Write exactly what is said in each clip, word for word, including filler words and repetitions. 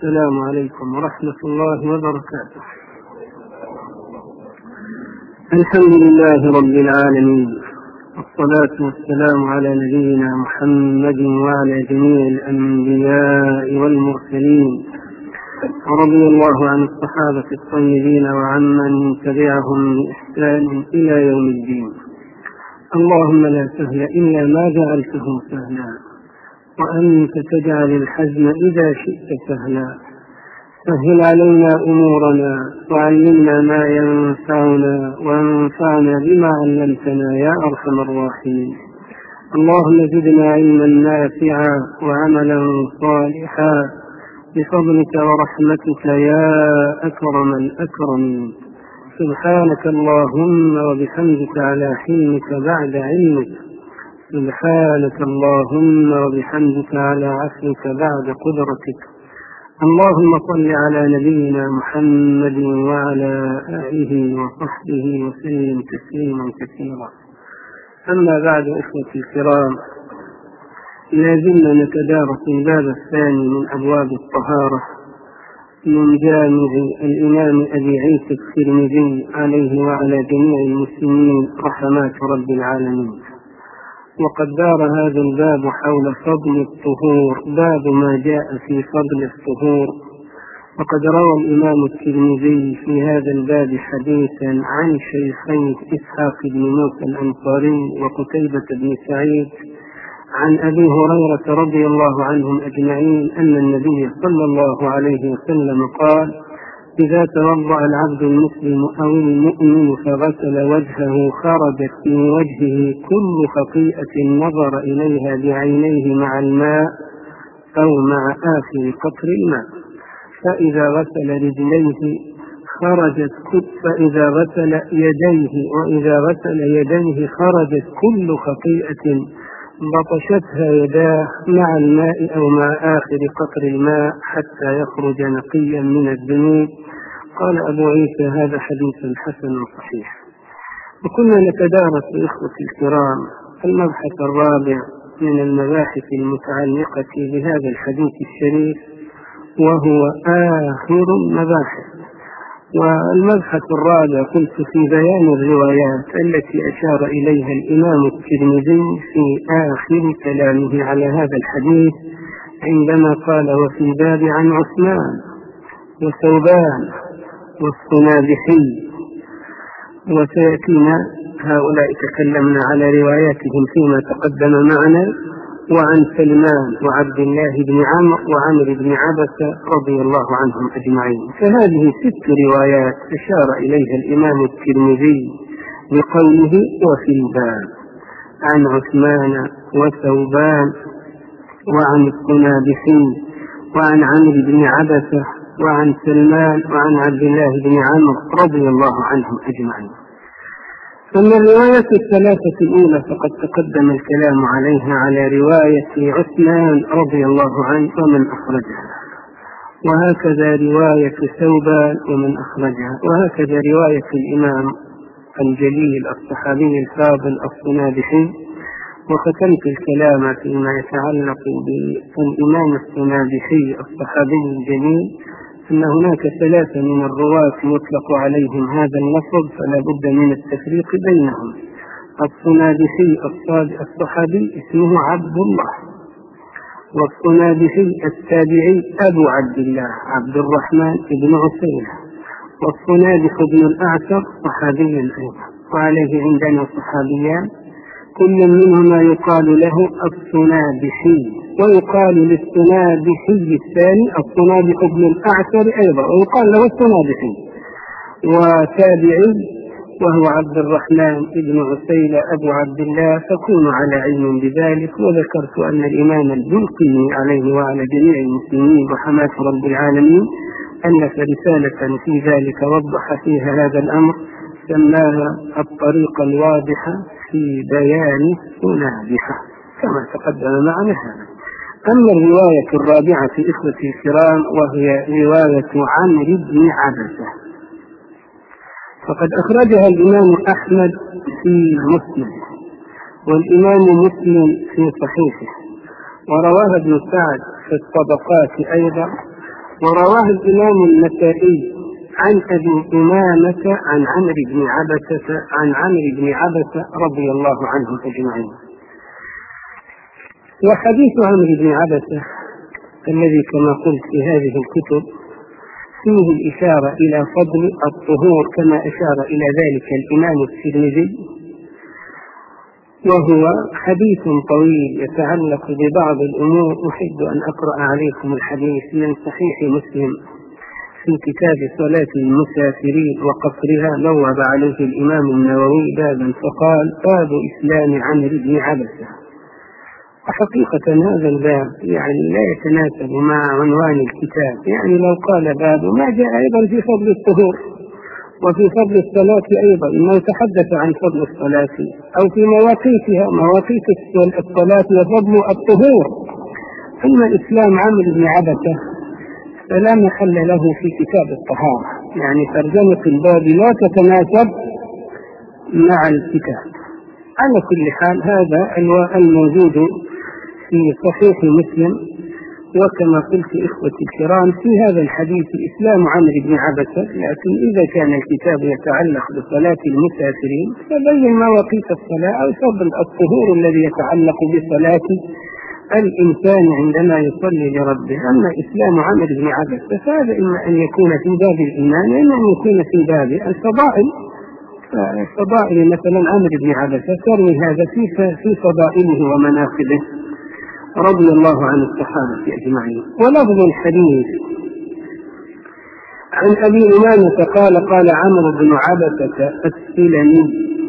السلام عليكم ورحمة الله وبركاته. الحمد لله رب العالمين، والصلاة والسلام على نبينا محمد وعلى جميع الأنبياء والمرسلين، ورضي الله عن الصحابة الطيبين وعمن تبعهم بإحسان إلى يوم الدين. اللهم لا سهل إلا ما جعلته سهلا، وأنت تجعل الحزن إذا شئت سهلا. سهل علينا أمورنا وعلمنا ما ينفعنا وانفعنا بما علمتنا يا أرحم الراحمين. اللهم زدنا علما نافعا وعملا صالحا بفضلك ورحمتك يا أكرم الأكرمين. سبحانك اللهم وبحمدك على حلمك بعد علمك، سبحانك اللهم وبحمدك على عفوك بعد قدرتك. اللهم صل على نبينا محمد وعلى آله وصحبه وسلم تسليما كثيرا. أما بعد، إخوتي الكرام، لازلنا نتدارس الباب الثاني من أبواب الطهارة من جامع الإمام أبي عيسى الترمذي عليه وعلى جميع المسلمين رحمات رب العالمين. وقد دار هذا الباب حول فضل الطهور، باب ما جاء في فضل الطهور. وقد روى الإمام الترمذي في هذا الباب حديثا عن شيخين إسحاق بن موسى الأنصاري وقتيبة بن سعيد عن أبي هريرة رضي الله عنهم أجمعين أن النبي صلى الله عليه وسلم قال: إذا توضأ العبد المسلم أو المؤمن فغسل وجهه خرجت من وجهه كل خطيئة نظر إليها بعينيه مع الماء أو مع آخر قطر الماء. فإذا غسل رجليه خرجت كل فإذا غسل يديه وإذا غسل يديه خرجت كل خطيئة بطشتها يداه مع الماء أو مع آخر قطر الماء حتى يخرج نقيا من الذنوب. قال أبو عيسى: هذا حديث حسن صحيح. وكنا نتدارس إخوتي الكرام المبحث الرابع من المباحث المتعلقة بهذا الحديث الشريف، وهو آخر المباحث. والمبحث الرابع قلت في بيان الروايات التي أشار إليها الإمام الترمذي في آخر كلامه على هذا الحديث عندما قال: وفي الباب عن عثمان وثوبان والصنابحي. وسيأتينا هؤلاء تكلمنا على رواياتهم فيما تقدم معنا، وعن سلمان وعبد الله بن عمرو وعمر بن عبسة رضي الله عنهم أجمعين. فهذه ست روايات أشار إليها الإمام الترمذي بقوله: وفي الباب عن عثمان وثوبان وعن الصنابحي وعن عمرو بن عبسة وعن سلمان وعن عبد الله بن عمرو رضي الله عنهم أجمعين. ثم الرواية الثلاثة الأولى فقد تقدم الكلام عليها على رواية عثمان رضي الله عنه ومن أخرجها، وهكذا رواية ثوبان ومن أخرجها، وهكذا رواية الإمام الجليل الصحابي الفاضل الصنابحي. وختمت الكلام فيما يتعلق بالإمام الصنابحي الصحابي الجليل أن هناك ثلاثة من الرواة يطلق عليهم هذا اللفظ، فلا بد من التفريق بينهم. الصنابحي الصحابي اسمه عبد الله، والصنابحي التابعي أبو عبد الله عبد الرحمن بن عسيلة، والصنابح بن الأعتر صحابي أيضا. وعليه عندنا صحابيان كل منهما يقال له الصنابحي، ويقال للصنابحي الثاني الصنابح بن الأعتر أيضا، ويقال له الصنابحي. وتابعي وهو عبد الرحمن بن عسيلة أبو عبد الله، فكونوا على علم بذلك. وذكرت أن الإمام البلقيني عليه وعلى جميع المسلمين رحمات رب العالمين ألف رسالة في ذلك وضح فيها هذا الأمر، سماها الطريقة الواضحة في بيان الصنابحة كما تقدم معنا هذا. أما الرواية الرابعة في إخوتي الكرام وهي رواية عمرو بن عبسة، فقد أخرجها الإمام أحمد في مسلم، والإمام مسلم في صحيحه، ورواها ابن سعد في الطبقات أيضا، ورواه الإمام النسائي عن أبي أمامة عن عمرو بن عبسة عن عمرو بن عبسة رضي الله عنهم أجمعين. وحديث عمرو بن عبسة الذي كما قلت في هذه الكتب فيه الإشارة إلى فضل الطهور كما أشار إلى ذلك الإمام الترمذي، وهو حديث طويل يتعلق ببعض الأمور. أحب أن أقرأ عليكم الحديث من صحيح مسلم في كتاب صلاة المسافرين وقصرها، بوب عليه الإمام النووي بابا فقال: باب إسلام عمرو بن عبسة. وحقيقة هذا الباب يعني لا يتناسب مع عنوان الكتاب، يعني لو قال باب ما جاء أيضا في فضل الطهور وفي فضل الصلاة أيضا، إنه يتحدث عن فضل الصلاة أو في مواقيتها، مواقيت الصلاة وفضل الطهور. أما إسلام عمرو بن عبسة فلا محل له في كتاب الطهارة، يعني ترجمة الباب لا تتناسب مع الكتاب. على كل حال هذا الموجود في صحيح مسلم. وكما قلت إخوتي الكرام في هذا الحديث إسلام عمرو بن عبسة، لكن إذا كان الكتاب يتعلق بصلاة المسافرين فبين مواقيت الصلاة أو فضل الطهور الذي يتعلق بصلاة الإنسان عندما يصلي لربه. أما إسلام عمرو بن عبسة فهذا إما أن يكون في باب الإيمان وإما أن يكون في باب الفضائل. فضائل مثلا عمرو بن عبسة تروي هذا في فضائله ومناقبه رضي الله عن الصحابة أجمعين. ولفظ الحديث عن أبي أمامة قال: قال عمرو بن عبسة السلمي: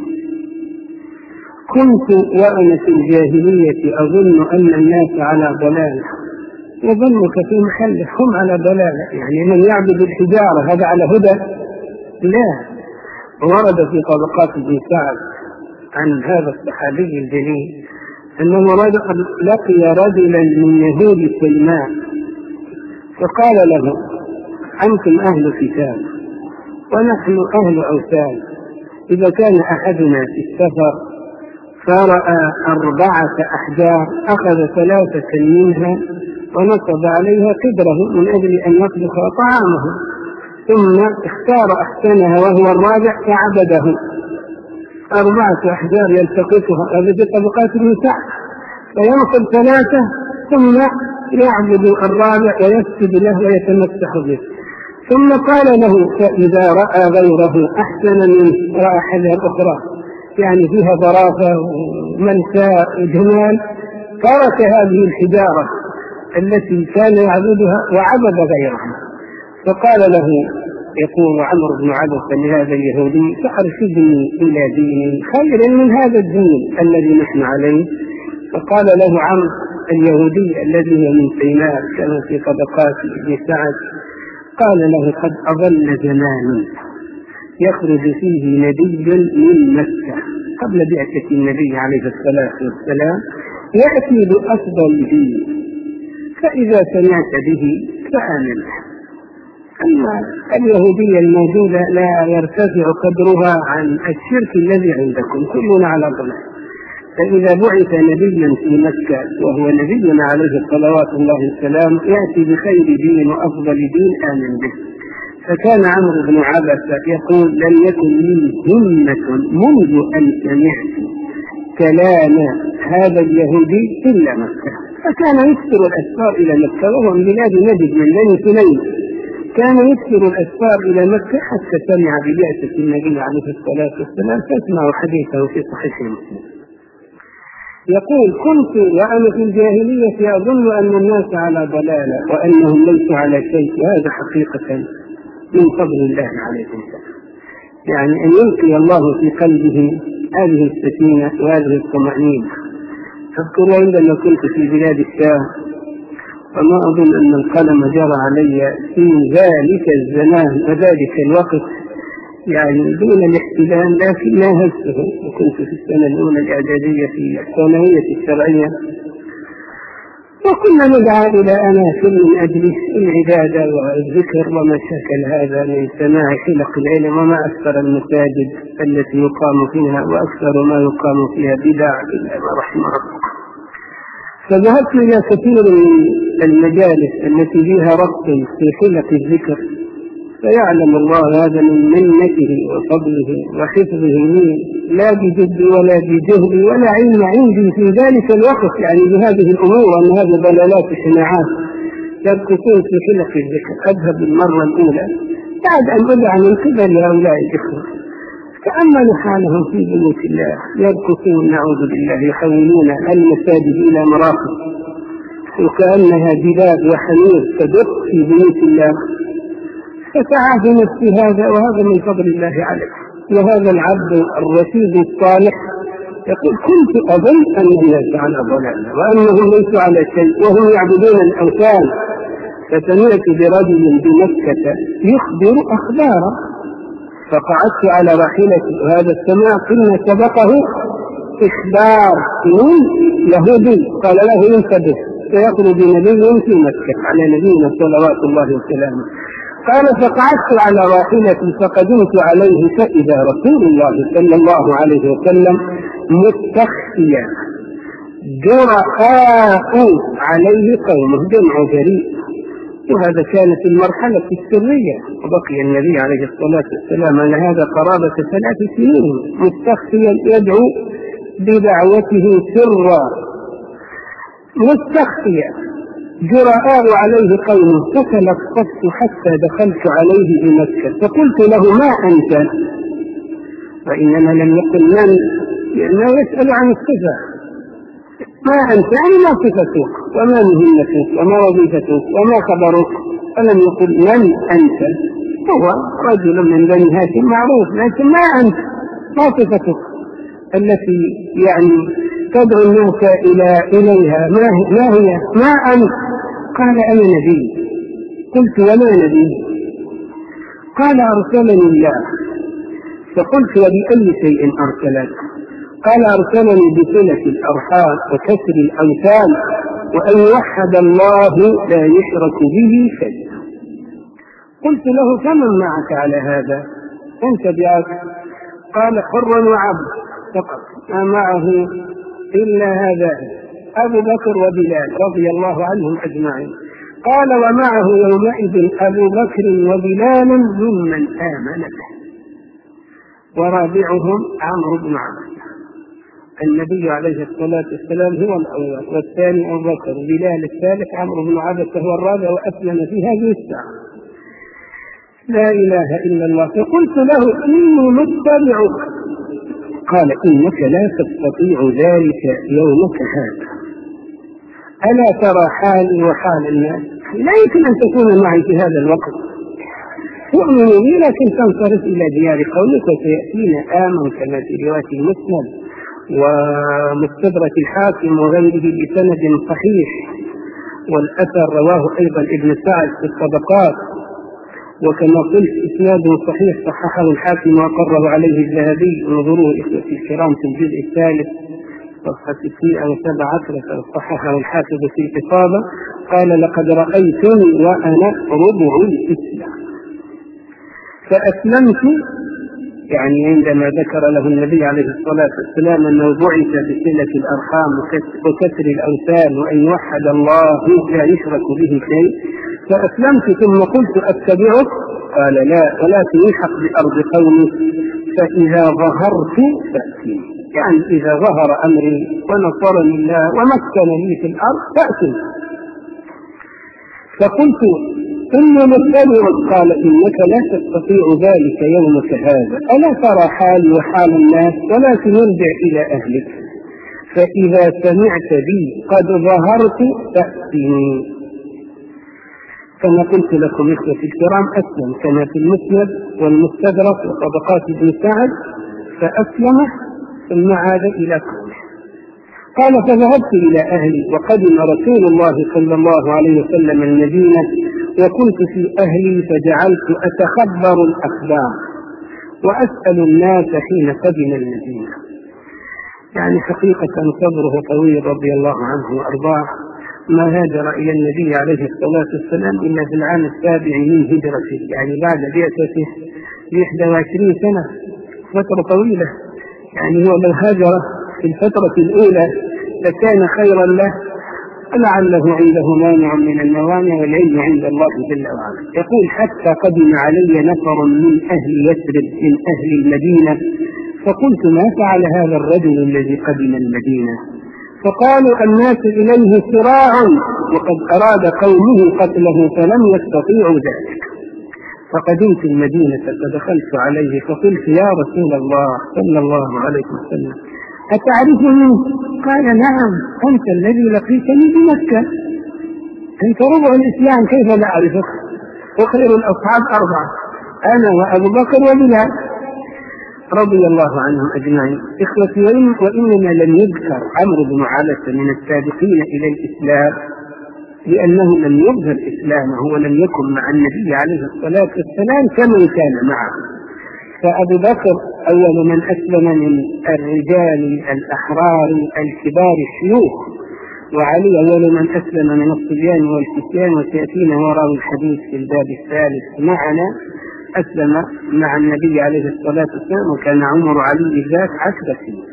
كنت وأنا في الجاهلية أظن أن الناس على ضلالة. يظنك في محله، هم على ضلالة، يعني من يعبد الحجارة هذا على هدى؟ لا. ورد في طبقات ابن سعد عن هذا الصحابي الجليل أنه لقي رجلا من يهود سلمان فقال له: أنتم أهل كتاب ونحن أهل أوثان، إذا كان أحدنا في السفر فرأى أربعة أحجار أخذ ثلاثة منها ونصب عليها قدره من أجل أن يطبخ طعامه، ثم اختار أحسنها وهو الرابع فعبده. أربعة أحجار يلتقطها هذه طبقات النساء، فينصب ثلاثة ثم يعبد الرابع ويسجد له ويتمسح به. ثم قال له: فإذا رأى غيره أحسن منه، رأى حجر أخرى يعني فيها ظرافة ومنساء وجمال، ترك هذه الحجارة التي كان يعبدها وعبد غيرها. فقال له يقول عمرو بن عبسة لهذا اليهودي: فأرشدني إلى دين خير من هذا الدين الذي نحن عليه. فقال له عمرو اليهودي الذي هو من سيناء كان في طبقات ابن سعد، قال له: قد أظل زمان يخرج فيه نبي من مكة قبل بعثة النبي عليه الصلاة والسلام يأتي بأفضل دين، فإذا سمعت به فآمن. أما اليهودية الموجودة لا يرتفع قدرها عن الشرك الذي عندكم، كلنا على ضلال. فإذا بعث نبيا في مكة وهو نبينا عليه الصلوات الله والسلام يأتي بخير دين وأفضل دين آمن به. فكان عمرو بن عبسة يقول: لم يكن لي همة منذ أن سمعت كلام هذا اليهودي إلا مكة. فكان يكثر الأسفار إلى مكة، وهو من بلاد نجد من بني سليم، كان يكثر الأسفار إلى مكة حتى سمع ببعثة النبي عليه الصلاة والسلام، فاسمعوا حديثه في صحيح مسلم. يقول: كنت وأنا في الجاهلية أظن أن الناس على ضلالة وأنهم ليسوا على شيء، وهذا حقيقة من فضل الله عليكم، يعني أن يلقي الله في قلبه هذه السكينة وهذه الطمأنينة. أذكر عندما كنت في بلاد الشام وما أظن أن القلم جرى علي في ذلك الزمان وذلك الوقت يعني دون الاحتلال، لكن ما هزته، وكنت في السنة الأولى الإعدادية في الثانوية الشرعية، وكنا ندعى إلى أماكن من أجل العبادة والذكر وما شكل هذا من سماع حلق العلم، وما أكثر المساجد التي يقام فيها وأكثر ما يقام فيها بدع إلا ما رحم ربك. فذهبت إلى كثير من المجالس التي فيها ربط في حلق الذكر، فيعلم الله هذا من منته وفضله وحفظه لي، لا بجد ولا بجهد ولا علم عندي في ذلك الوقت يعني بهذه الأمور، أن هذه ضلالات وشناعات يبقون في حلق الذكر. أذهب المرة الأولى بعد أن أدعى من قبل هؤلاء الإخوة، تأملوا حالهم في بيوت الله يبكون نعوذ بالله، يحولون المساجد إلى مراقب وكأنها بلاد وحمير تدق في بيوت الله. فتعى في نفسي هذا، وهذا من فضل الله عليه. وهذا العبد الرشيد الصالح يقول كنت أظن أن الناس على ضلالة وأنهم ليسوا على شيء وهم يعبدون الأوثان، فسمعت برجل بمكة يخبر أخبارا فقعدت على راحلتي، وهذا السماع كنا سبقه إخبار من يهودي قال له ينتبه سيخرج نبي في مكة على نبينا صلوات الله وسلامه. قال فقعدت على راحلتي فقدمت عليه فإذا رسول الله صلى الله عليه وسلم مستخفيا جرآء عليه قومه، جمع جريء، وهذا كان في المرحلة السرية، وبقي النبي عليه الصلاة والسلام على هذا قرابة ثلاث سنين مستخفيا يدعو بدعوته سرا، مستخفيا جرآء عليه قومه. فتلقفت حتى دخلت عليه بمكة فقلت له ما أنت، وإنما لم يقل من، لأنه يسأل عن الصفة، ما أنت يعني ما صفتك وما مهمتك وما وظيفتك وما خبرك، فلم يقل من أنت. هو رجل من بني هاشم معروف، لكن ما أنت، ما صفتك التي يعني تدعو الناس إلى إليها، ما هي ما, هي ما أنت؟ قال أنا نبي. قلت وما نبي؟ قال أرسلني الله. فقلت وبأي شيء أرسلك؟ قال أرسلني بصلة الأرحام وكسر الأمثال وأن يوحد الله لا يشرك به شيء. قلت له فمن معك على هذا؟ أنت بأك؟ قال حر وعبد فقط، ما معه إلا هذا أبو بكر وبلال رضي الله عنهم أجمعين. قال ومعه يومئذ أبو بكر وبلال ممن آمن به، ورابعهم عمرو بن عبد. النبي عليه الصلاة والسلام هو الأول، والثاني أبو بكر، بلال الثالث، عمرو بن عبد هو الرابع، وأسلم في هذه الساعة. لا إله إلا الله. فقلت له إني متبعك. قال إنك لا تستطيع ذلك يومك هذا، ألا ترى حالي وحال الناس؟ لا يمكن أن تكون معي في هذا الوقت، تؤمن بي لكن تنصرف إلى ديار قومك وسيأتينا آمن كما في رواية مسلم ومستدرك الحاكم وغيره بسند صحيح، والأثر رواه أيضا ابن سعد في الطبقات، وكما قلت إسناد صحيح صححه الحاكم وقره عليه الذهبي. انظروا إخوتي الكرام في الجزء الثالث صفحة ستمائة وسبعة عشر صححه الحافظ في الإصابة. قال لقد رأيتني وأنا ربع الإسلام. فأسلمت يعني عندما ذكر له النبي عليه الصلاة والسلام أنه بعث بصلة الأرحام وكسر الأوثان وأن يوحد الله لا يشرك به شيء، فأسلمت ثم قلت أتبعك؟ قال لا، ولكن يلحق بأرض قومي، فإذا ظهرت فأتني، يعني إذا ظهر أمري ونصرني الله ومكنني في الأرض فأتني. فقلت إني متبعك. قال إنك لا تستطيع ذلك يومك هذا، ألا ترى حالي وحال الناس؟ ولكن ارجع إلى أهلك، فإذا سمعت بي قد ظهرت فأتني. كما قلت لكم إخوتي الكرام أسلم كما في المسند والمستدرك وطبقات ابن سعد، فأسلم ثم عاد إلى قومه. قال فذهبت إلى أهلي وقدم رسول الله صلى الله عليه وسلم المدينة، وكنت في أهلي فجعلت أتخبر الأخبار وأسأل الناس حين قدم المدينة. يعني حقيقة صبره طويل رضي الله عنه وأرضاه، ما هاجر إلى النبي عليه الصلاة والسلام إلا في العام السابع من هجرته، يعني بعد بعثته بإحدى وعشرين سنة، فترة طويلة. يعني هو لو هاجر في الفترة الأولى لكان خيرا له، لعله عنده مانع من الموانع والعلم عند الله جل وعلا. يقول حتى قدم علي نفر من أهل يثرب من أهل المدينة فقلت ما فعل هذا الرجل الذي قدم المدينة؟ فقالوا الناس إليه صراع وقد أراد قومه قتله فلم يستطيعوا ذلك. فقدمت المدينة فدخلت عليه فقلت يا رسول الله صلى الله عليه وسلم أتعرفني؟ قال نعم أنت الذي لقيتني بمكة، أنت ربع الإسلام كيف لا أعرفك؟ وخير الأصحاب أربعة أنا وأبو بكر وبلال رضي الله عنهم أجمعين. إخوتي وإنما لم يذكر عمرو بن عبسة من السابقين إلى الإسلام لأنه لم يظهر إسلامه ولم يكن مع النبي عليه الصلاة والسلام كمن كان معه. فأبو بكر أول من أسلم من الرجال الأحرار الكبار الشيوخ، وعلي أول من أسلم من الصبيان والفتيان، وسيأتينا وراء الحديث في الباب الثالث معنا أسلم مع النبي عليه الصلاة والسلام، وكان عمر علي ذاك عشر سنين.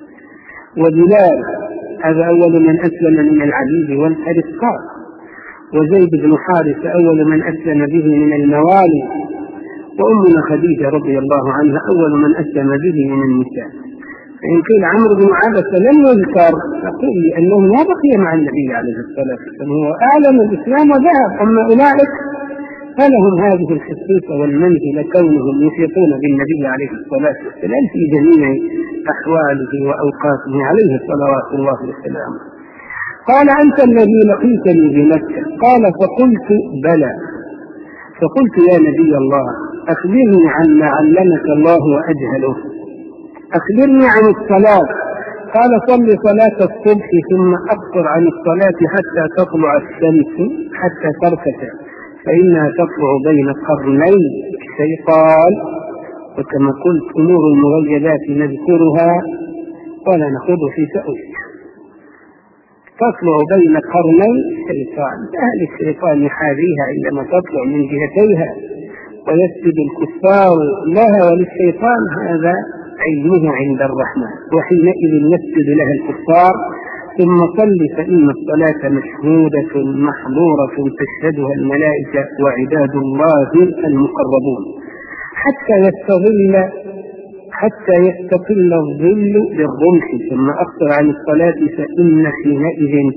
وبلال هذا أول من أسلم من العبيد والأرقاء، وزيد بن حارثة أول من أسلم به من الموالي، وأمنا خديجة رضي الله عنها أول من أسلم به من النساء. فإن قيل عمرو بن عبسة لم يذكر فقل أنه ما بقي مع النبي عليه الصلاة والسلام، هو أعلم الإسلام وذهب. أما أولئك فلهم هذه الخصوصة والمنزلة كونهم يحيطون بالنبي عليه الصلاة والسلام في جميع أحواله وأوقاته عليه صلوات الله وسلامه. قال أنت الذي لقيتني بمكة؟ قال فقلت بلى. فقلت يا نبي الله أخبرني عما علمك الله وأجهله، أخبرني عن الصلاة. قال صل صلاة الصبح ثم أقصر عن الصلاة حتى تطلع الشمس حتى ترتفع فإنها تطلع بين قرني الشيطان. وكما قلت أمور المغيبات نذكرها ولا نخوض في تأويلها. تطلع بين قرني الشيطان، أهل الشيطان يحاذيها عندما تطلع من جهتيها ويسجد الكفار لها وللشيطان، هذا علمه عند الرحمن، وحينئذ يسجد لها الكفار. ثم صل فإن الصلاة مشهودة محظورة تشهدها الملائكة وعباد الله المقربون حتى يستظل حتى يستقل الظل بالرمح. ثم أقصر عن الصلاة فإن حينئذ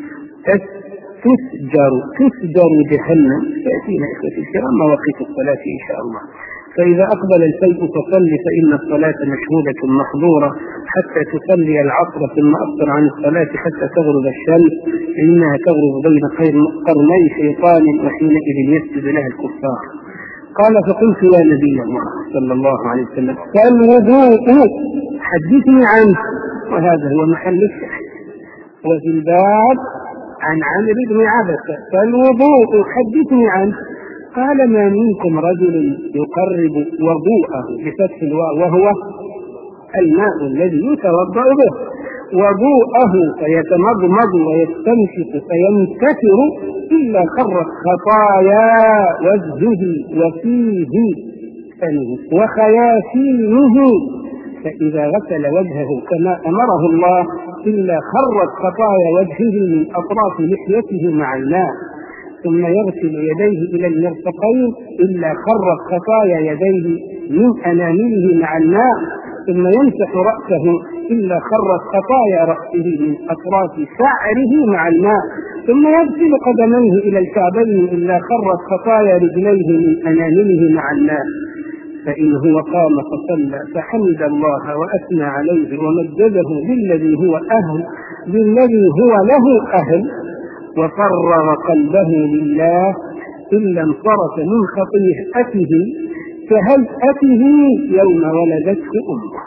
تسجر تسجر جهنم. تأتينا إخوتي الكرام مواقيت الصلاة إن شاء الله. فإذا أقبل الفيء فصل فإن الصلاة مشهودة محظورة حتى تصلي العصر. ثم أقصر عن الصلاة حتى تغرب الشمس فإنها تغرب بين قرني شيطان وحينئذ يسجد لها الكفار. قال فقلت يا نبي الله صلى الله عليه وسلم فالوضوء حدثني عنه، وهذا هو محل الشاهد وفي الباب عن عمرو بن عبسة. فالوضوء حدثني عنه. قال ما منكم رجل يقرب وضوءه بفتح الواو وهو الماء الذي يتوضأ به، وضوءه فيتمضمض ويستنشق فينكسر إلا خرت خطايا وجهه وفيه فمه وخياشيمه، فإذا غسل وجهه كما أمره الله إلا خرت خطايا وجهه من أطراف لحيته مع الماء. ثم يغسل يديه إلى المرفقين إلا خرت خطايا يديه من أنامله مع الماء. ثم يمسح رأسه إلا خرت خطايا رأسه من أطراف شعره مع الماء. ثم يغسل قدميه إلى الكعبين إلا خرت خطايا رجليه من أنامله مع الماء. فإن هو قام فصلى فحمد الله وأثنى عليه ومجده بالذي هو أهل بالذي هو له أهل وفرغ قلبه لله إلا انصرف من خطيئته كهيئته يوم ولدته أمه.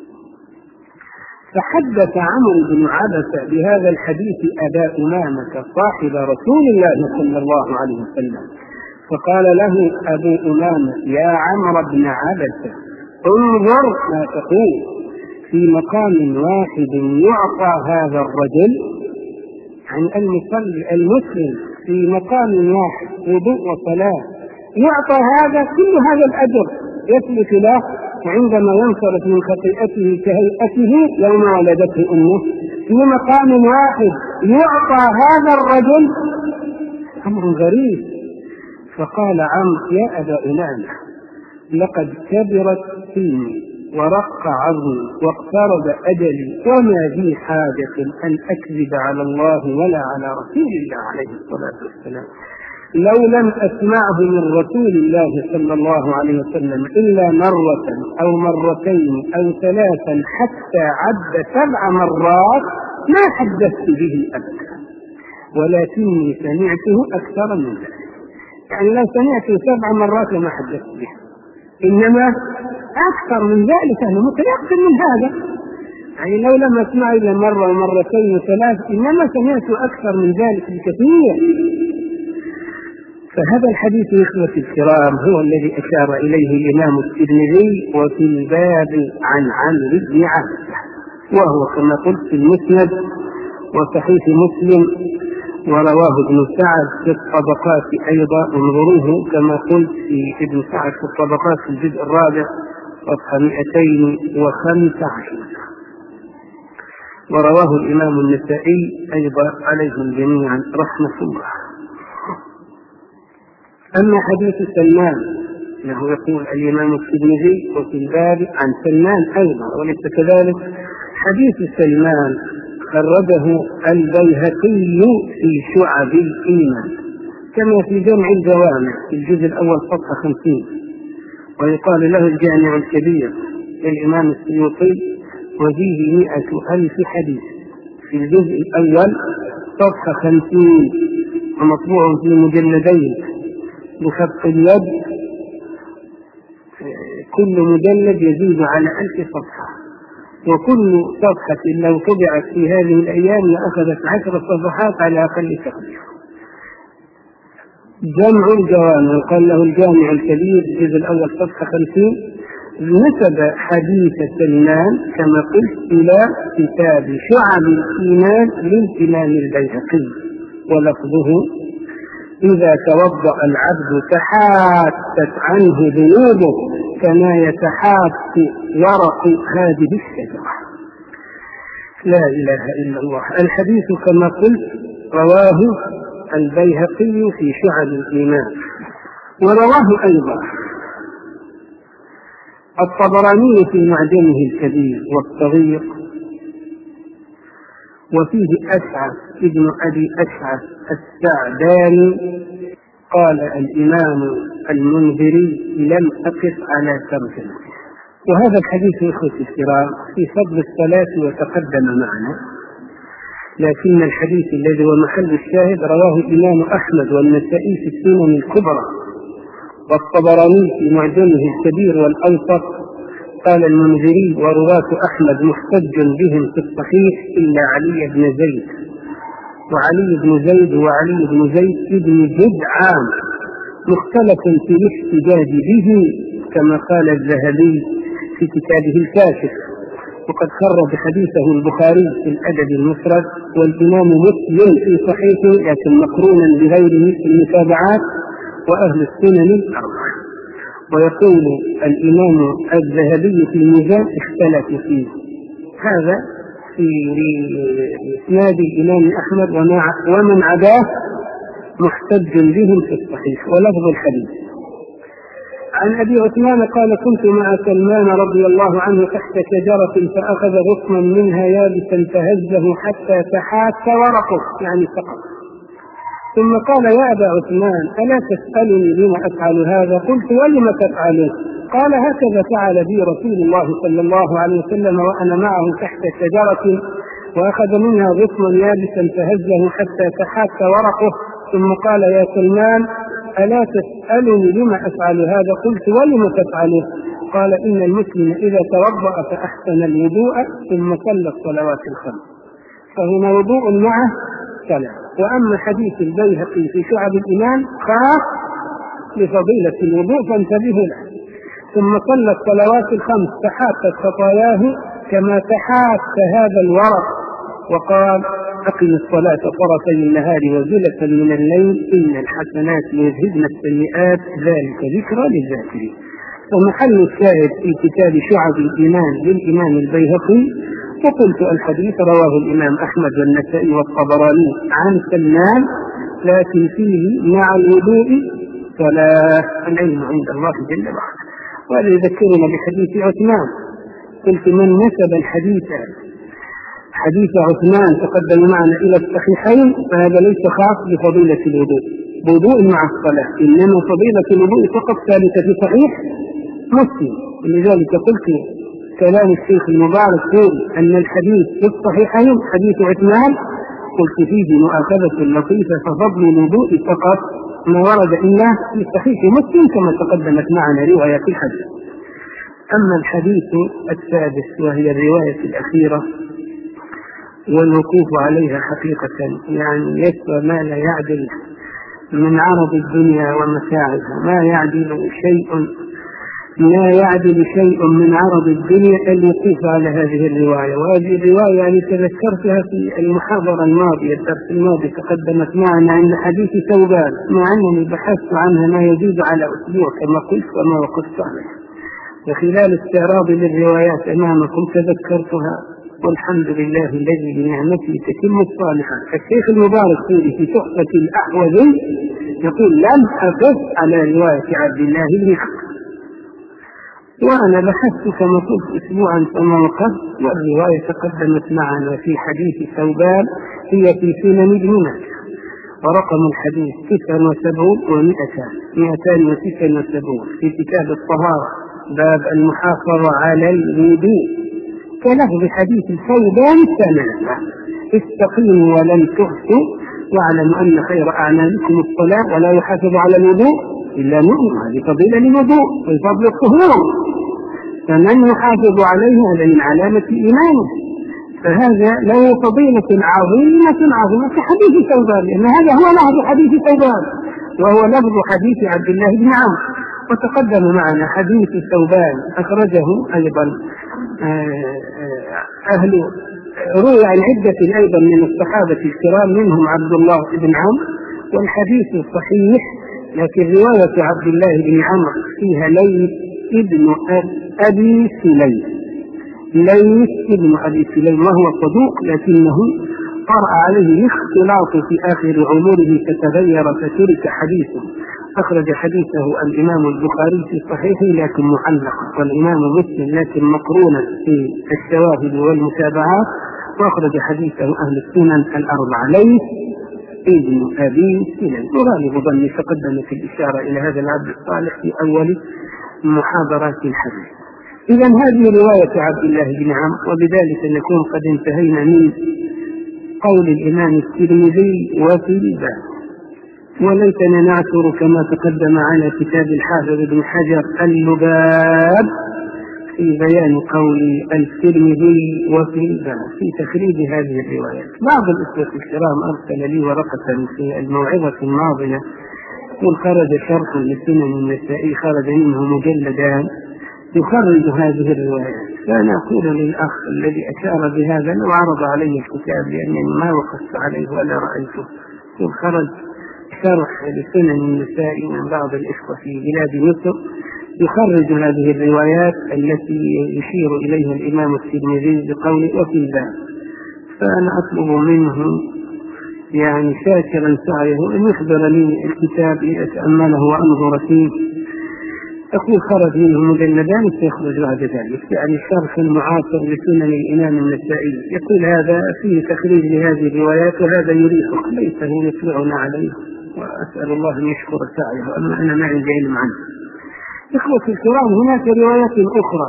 فحدث عمرو بن عبسة بهذا الحديث أبا أمامة صاحب رسول الله صلى الله عليه وسلم، فقال له أبو أمامة يا عمرو بن عبسة انظر ما تقول. في مقام واحد يعطى هذا الرجل عن المصلي المسلم في مقام واحد وضوء وصلاة يعطى هذا كل هذا الأجر يثبت له عندما ينصرف من خطيئته كهيئته يوم ولدته أمه. في مقام واحد يعطى هذا الرجل أمر غريب. فقال عمرو يا أبا أمامة لقد كبرت سني ورق عظمي واقترب أجلي وما بي حاجة أن أكذب على الله ولا على رسول الله عليه الصلاة والسلام. لو لم أسمعه من رسول الله صلى الله عليه وسلم إلا مرة أو مرتين أو ثلاثا حتى عد سبع مرات ما حدثت به أبدا، ولكني سمعته أكثر من ذلك. يعني لو سمعته سبع مرات لما حدثت به، إنما أكثر من ذلك أنا متيقن من هذا. يعني لو لم أسمع إلا مرة ومرتين وثلاث إنما سمعته أكثر من ذلك بكثير. فهذا الحديث يا إخوتي الكرام هو الذي أشار إليه الإمام الترمذي وفي الباب عن عمرو بن عبده، وهو كما قلت في المسند وصحيح مسلم، ورواه ابن سعد في الطبقات أيضا، انظروه كما قلت في ابن سعد في الطبقات في الجزء الرابع صفحة مئتين وخمسة عشر، ورواه الإمام النسائي أيضا عليهم جميعا رحمة الله. أما حديث سلمان انه يقول الإمام الترمذي وفي الباب عن سلمان أيضا وليس كذلك، حديث سلمان خرجه البيهقي في شعب الإيمان كما في جمع الجوامع في الجزء الأول صفحة خمسين، ويقال له الجامع الكبير للإمام السيوطي وفيه مئة ألف حديث في الجزء الأول صفحة خمسين، ومطبوع في مجلدين بخط اليد، كل مجلد يزيد على ألف صفحة، وكل صفحة لو طبعت في هذه الأيام لأخذت عشر صفحات على أقل تقدير. جمع الجوامع قال له الجامع الكبير الجزء الأول صفحة خمسين، نسب حديث سلمان كما قلت إلى كتاب شعب الإيمان للإمام البيهقي، ولفظه إذا توضأ العبد تحاتت عنه ذنوبه كما يتحات ورق هذه الشجرة. لا إله إلا الله. الحديث كما قلت رواه البيهقي في شعب الإيمان، ورواه أيضا الطبراني في معجمه الكبير والصغير، وفيه أشعث ابن أبي أشعث السعداني قال الإمام المنذري لم أقف على ترجمته. وهذا الحديث يا إخوتي الكرام في فضل الصلاة وتقدم معنا، لكن الحديث الذي هو محل الشاهد رواه الإمام أحمد والنسائي في السنن الكبرى والطبراني في معجمه الكبير والأوسط. قال المنذري ورواة أحمد محتج بهم في الصحيح إلا علي بن زيد، وعلي بن زيد وعلي بن زيد ابن جدعان مختلف في الاحتجاج به كما قال الذهبي في كتابه الكاشف، وقد خرج حديثه البخاري في الأدب المفرد والإمام مسلم في صحيحه لكن مقرونا بغيره في المتابعات وأهل السنن الأربعة. ويقول الإمام الذهبي في الميزان اختلف فيه، هذا في إسناد الإمام أحمد ومن عداه محتج بهم في الصحيح. ولفظ الحديث عن أبي عثمان قال كنت مع سلمان رضي الله عنه تحت شجرة فأخذ غصنا منها يابسا فهزه حتى تحاك ورقه يعني سقط، ثم قال يا أبا عثمان ألا تسألني لما أفعل هذا؟ قلت ولم تفعله؟ قال هكذا فعل بي رسول الله صلى الله عليه وسلم وأنا معه تحت شجرة وأخذ منها غصنا يابسا فهزه حتى تحاك ورقه، ثم قال يا سلمان ألا تسألني لما أفعل هذا؟ قلت ولم تفعله؟ قال إن المسلم إذا توضأ فأحسن الوضوء ثم صلى الصلوات الخمس، فهنا وضوء معه صلاة. وأما حديث البيهقي في شعب الإيمان خاص لفضيلة الوضوء فانتبهوا له. ثم صلى الصلوات الخمس تحاتت خطاياه كما تحات هذا الورق، وقال أقم الصلاة طرفي النهار وزلفا من الليل إن الحسنات يذهبن السيئات ذلك ذكرى للذاكرين. ومحل الشاهد في كتاب شعب الإيمان للإمام البيهقي فقلت الحديث رواه الإمام أحمد والنسائي والطبراني عن سلمان، لكن فيه مع الوضوء صلاة. العلم عند الله جل وعلا. وهذا يذكرنا بحديث عثمان. قلت من نسب الحديث حديث عثمان تقدم معنا إلى الصحيحين فهذا ليس خاص بفضيلة الوضوء وضوء مع الصلاة، إنما فضيلة الوضوء فقط ثابتة في صحيح مسلم. ولذلك قلت كلام الشيخ المبارك يقول أن الحديث في الصحيحين حديث عثمان، قلت فيه مؤاخذة لطيفة، ففضل الوضوء فقط ما ورد إلا في صحيح مسلم كما تقدمت معنا رواية الحديث. أما الحديث السادس وهي الرواية الأخيرة والوقوف عليها حقيقة يعني يسوى ما لا يعدل من عرض الدنيا ومتاعها، ما يعدل شيء لا يعدل شيء من عرض الدنيا الوقوف على هذه الرواية. وهذه الرواية يعني تذكرتها في المحاضرة الماضية، الدرس الماضي تقدمت معنا عند حديث ثوبان، مع أنني بحثت عنها ما يزيد على أسبوع كما قلت وما وقفت عليها، وخلال استعراض للروايات أمامكم تذكرتها، والحمد لله الذي بنعمته تتم الصالحات. الشيخ المبارك في تحفة الأحوذي يقول لم أقف على رواية عبد الله بن عمرو، وأنا بحثت كما قلت أسبوعا فما وقفت، والرواية تقدمت معنا في حديث ثوبان هي في سنن ابن ماجه، ورقم الحديث تسعة وسبعون ومئتان مئتان وتسعة وسبعون في كتاب الطهارة باب المحافظة على الوضوء، كلفظ حديث ثوبان ثلاثة: استقيموا ولن تحسوا واعلموا أن خير أعمالكم الصلاة ولا يحافظ على الوضوء إلا مؤمن. هذه فضيلة للوضوء وفضل الطهور، فمن يحافظ عليه هذا من علامة إيمانه، فهذا له فضيلة عظيمة عظيمة في حديث ثوبان، لأن هذا هو لفظ حديث ثوبان وهو لفظ حديث عبد الله بن عمرو. وتقدم معنا حديث ثوبان أخرجه أيضا أهل روي عن عدة أيضا من الصحابة الكرام منهم عبد الله بن عمرو، والحديث صحيح، لكن رواية عبد الله بن عمرو فيها ليث ابن أبي سليم، ليث ابن أبي سليم وهو صدوق لكنه طرأ عليه الاختلاط في آخر عمره فتغير فترك حديثه. أخرج حديثه الإمام البخاري في صحيحه لكن معلقا، والإمام مسلم لكن مقرونا في الشواهد والمتابعات، وأخرج حديثه أهل السنن الأربعة. ليث ابن أبي سليم، وغالب ظني تقدمت الإشارة إلى هذا العبد الصالح في أول محاضرات الحديث. إذا هذه رواية عبد الله بن عمرو، وبذلك نكون قد انتهينا من قول الإمام الترمذي وفي الباب. وليتنا نعثر كما تقدم على كتاب الحافظ بن حجر اللباب في بيان قول الترمذي وفي الباب في تخريج هذه الروايات. بعض الإخوة الكرام أرسل لي ورقة في الموعظة الماضية يقول خرج شرح لسنن النسائي خرج منه مجلدان يخرج هذه الروايات، فأنا أقول للأخ الذي أشار بهذا لو عرض علي الكتاب لأنني ما وقفت عليه ولا رأيته، يقول خرج شرح لسنن النسائي من بعض الإخوة في بلاد مصر يخرج هذه الروايات التي يشير إليها الإمام الترمذي بقوله وفي الباب، فأنا أطلب منه يعني شاكرا سعيه أن يخبر لي الكتاب لأتأمله وأنظر فيه. أقول خرج منه مجلدان سيخرج بعد ذلك، يعني الشرح المعاصر لسنن الإمام النسائي. يقول هذا فيه تخريج لهذه الروايات وهذا يريحك، ليس هو يطلعنا عليه، وأسأل الله أن يشكر سعيه، أما أنا ما عندي علم عنه. إخوتي الكرام، هناك روايات أخرى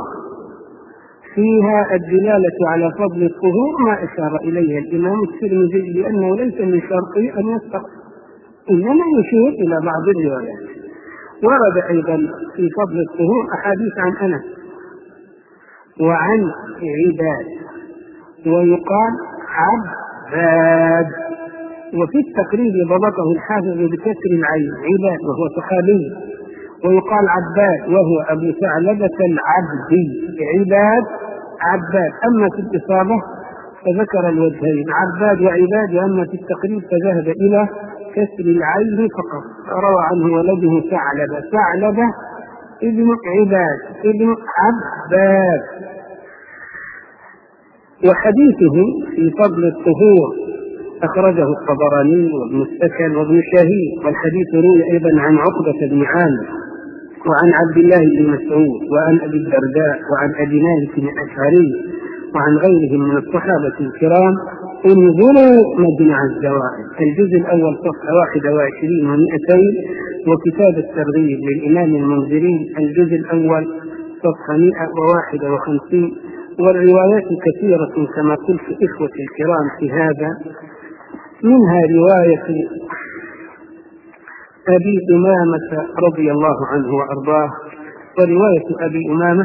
فيها الدلالة على فضل الطهور ما أشار إليها الإمام الترمذي، لأنه ليس من شرطه أن يستقص، إنما يشير إلى بعض الروايات. ورد أيضا في فضل الطهور أحاديث عن أنس وعن عباد، ويقال عباد، وفي التقريب ضبطه الحافظ بكسر العين عباد وهو صحابي، ويقال عباد وهو أبو ثعلبة العبدي، عباد عباد. أما في الإصابة فذكر الوجهين عباد وعباد، وأما في التقريب فذهب إلى كسر العين فقط. روى عنه ولده ثعلبة، ثعلبة ابن عباد ابن عباد. وحديثه في فضل الطهور أخرجه الطبراني وابن السكن وابن شاهين، والحديث روي أيضا عن عقبة بن عامر وعن عبد الله بن مسعود وعن أبي الدرداء وعن أبي مالك الأشعري وعن غيرهم من الصحابة الكرام. انظروا مجمع الزوائد الجزء الأول صفحة واحدة وعشرين ومئتين، وكتاب الترغيب للإمام المنذري الجزء الأول صفحة مئة وواحد وخمسين. والروايات كثيرة كما قلت إخوتي الكرام في هذا، منها رواية أبي أمامة رضي الله عنه وأرضاه. ورواية أبي أمامة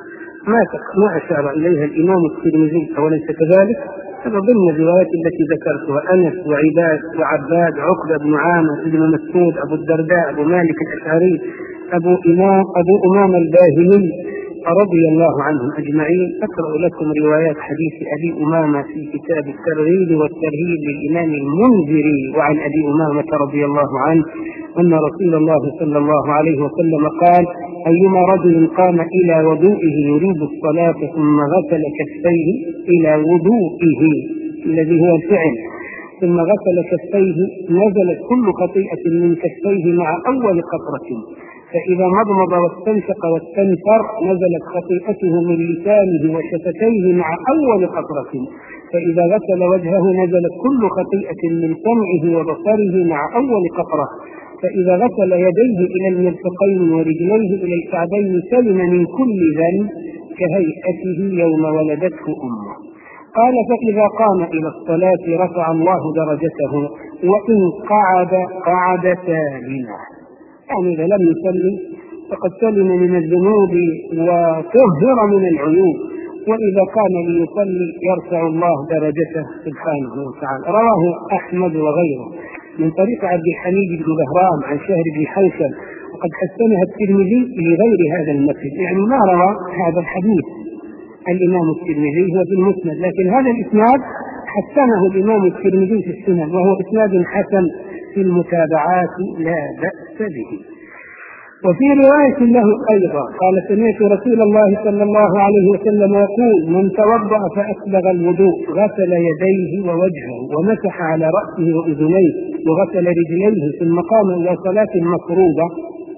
ما أشار إليها الإمام الترمذي أوليس كذلك؟ هذا ضمن الروايات التي ذكرتها: أنس وعباد وعباد عقبة بن عامر ابن مسعود أبو الدرداء أبو مالك الأشعري أبو إمام أبو أمامة الباهلي رضي الله عنهم أجمعين. أقرأ لكم روايات حديث أبي أمامة في كتاب الترغيب والترهيب للإمام المنذري. وعن أبي أمامة رضي الله عنه أن رسول الله صلى الله عليه وسلم قال: أيما رجل قام إلى وضوئه يريد الصلاة ثم غسل كفيه إلى وضوئه الذي هو الفعل ثم غسل كفيه نزلت كل خطيئة من كفيه مع أول قطرة، فإذا مضمض واستنشق واستنثر نزلت خطيئته من لسانه وشفتيه مع أول قطرة، فإذا غسل وجهه نزلت كل خطيئة من سمعه وبصره مع أول قطرة، فإذا غسل يديه إلى المرفقين ورجليه إلى الكعبين سلم من كل ذنب كهيئته يوم ولدته أمه. قال: فإذا قام إلى الصلاة رفع الله درجته وإن قعد قعد سالما. يعني إذا لم يصلي فقد سلم من الذنوب وطهر من العيوب، وإذا كان ليصلي يرفع الله درجته سبحانه وتعالى. رواه أحمد وغيره من طريق عبد الحميد بن بهرام عن شهر بن حوشب، وقد حسنها الترمذي لغير هذا المسجد. يعني ما روى هذا الحديث الإمام الترمذي هو في المسند، لكن هذا الإسناد حسنه الإمام الترمذي في السنن، وهو إسناد حسن في المتابعات لا بأس به. وفي رواية له أيضا قال: سمعت رسول الله صلى الله عليه وسلم يقول: من توضأ فأسبغ الوضوء غسل يديه ووجهه ومسح على رأسه وأذنيه وغسل رجليه ثم قام إلى صلاة مفروضة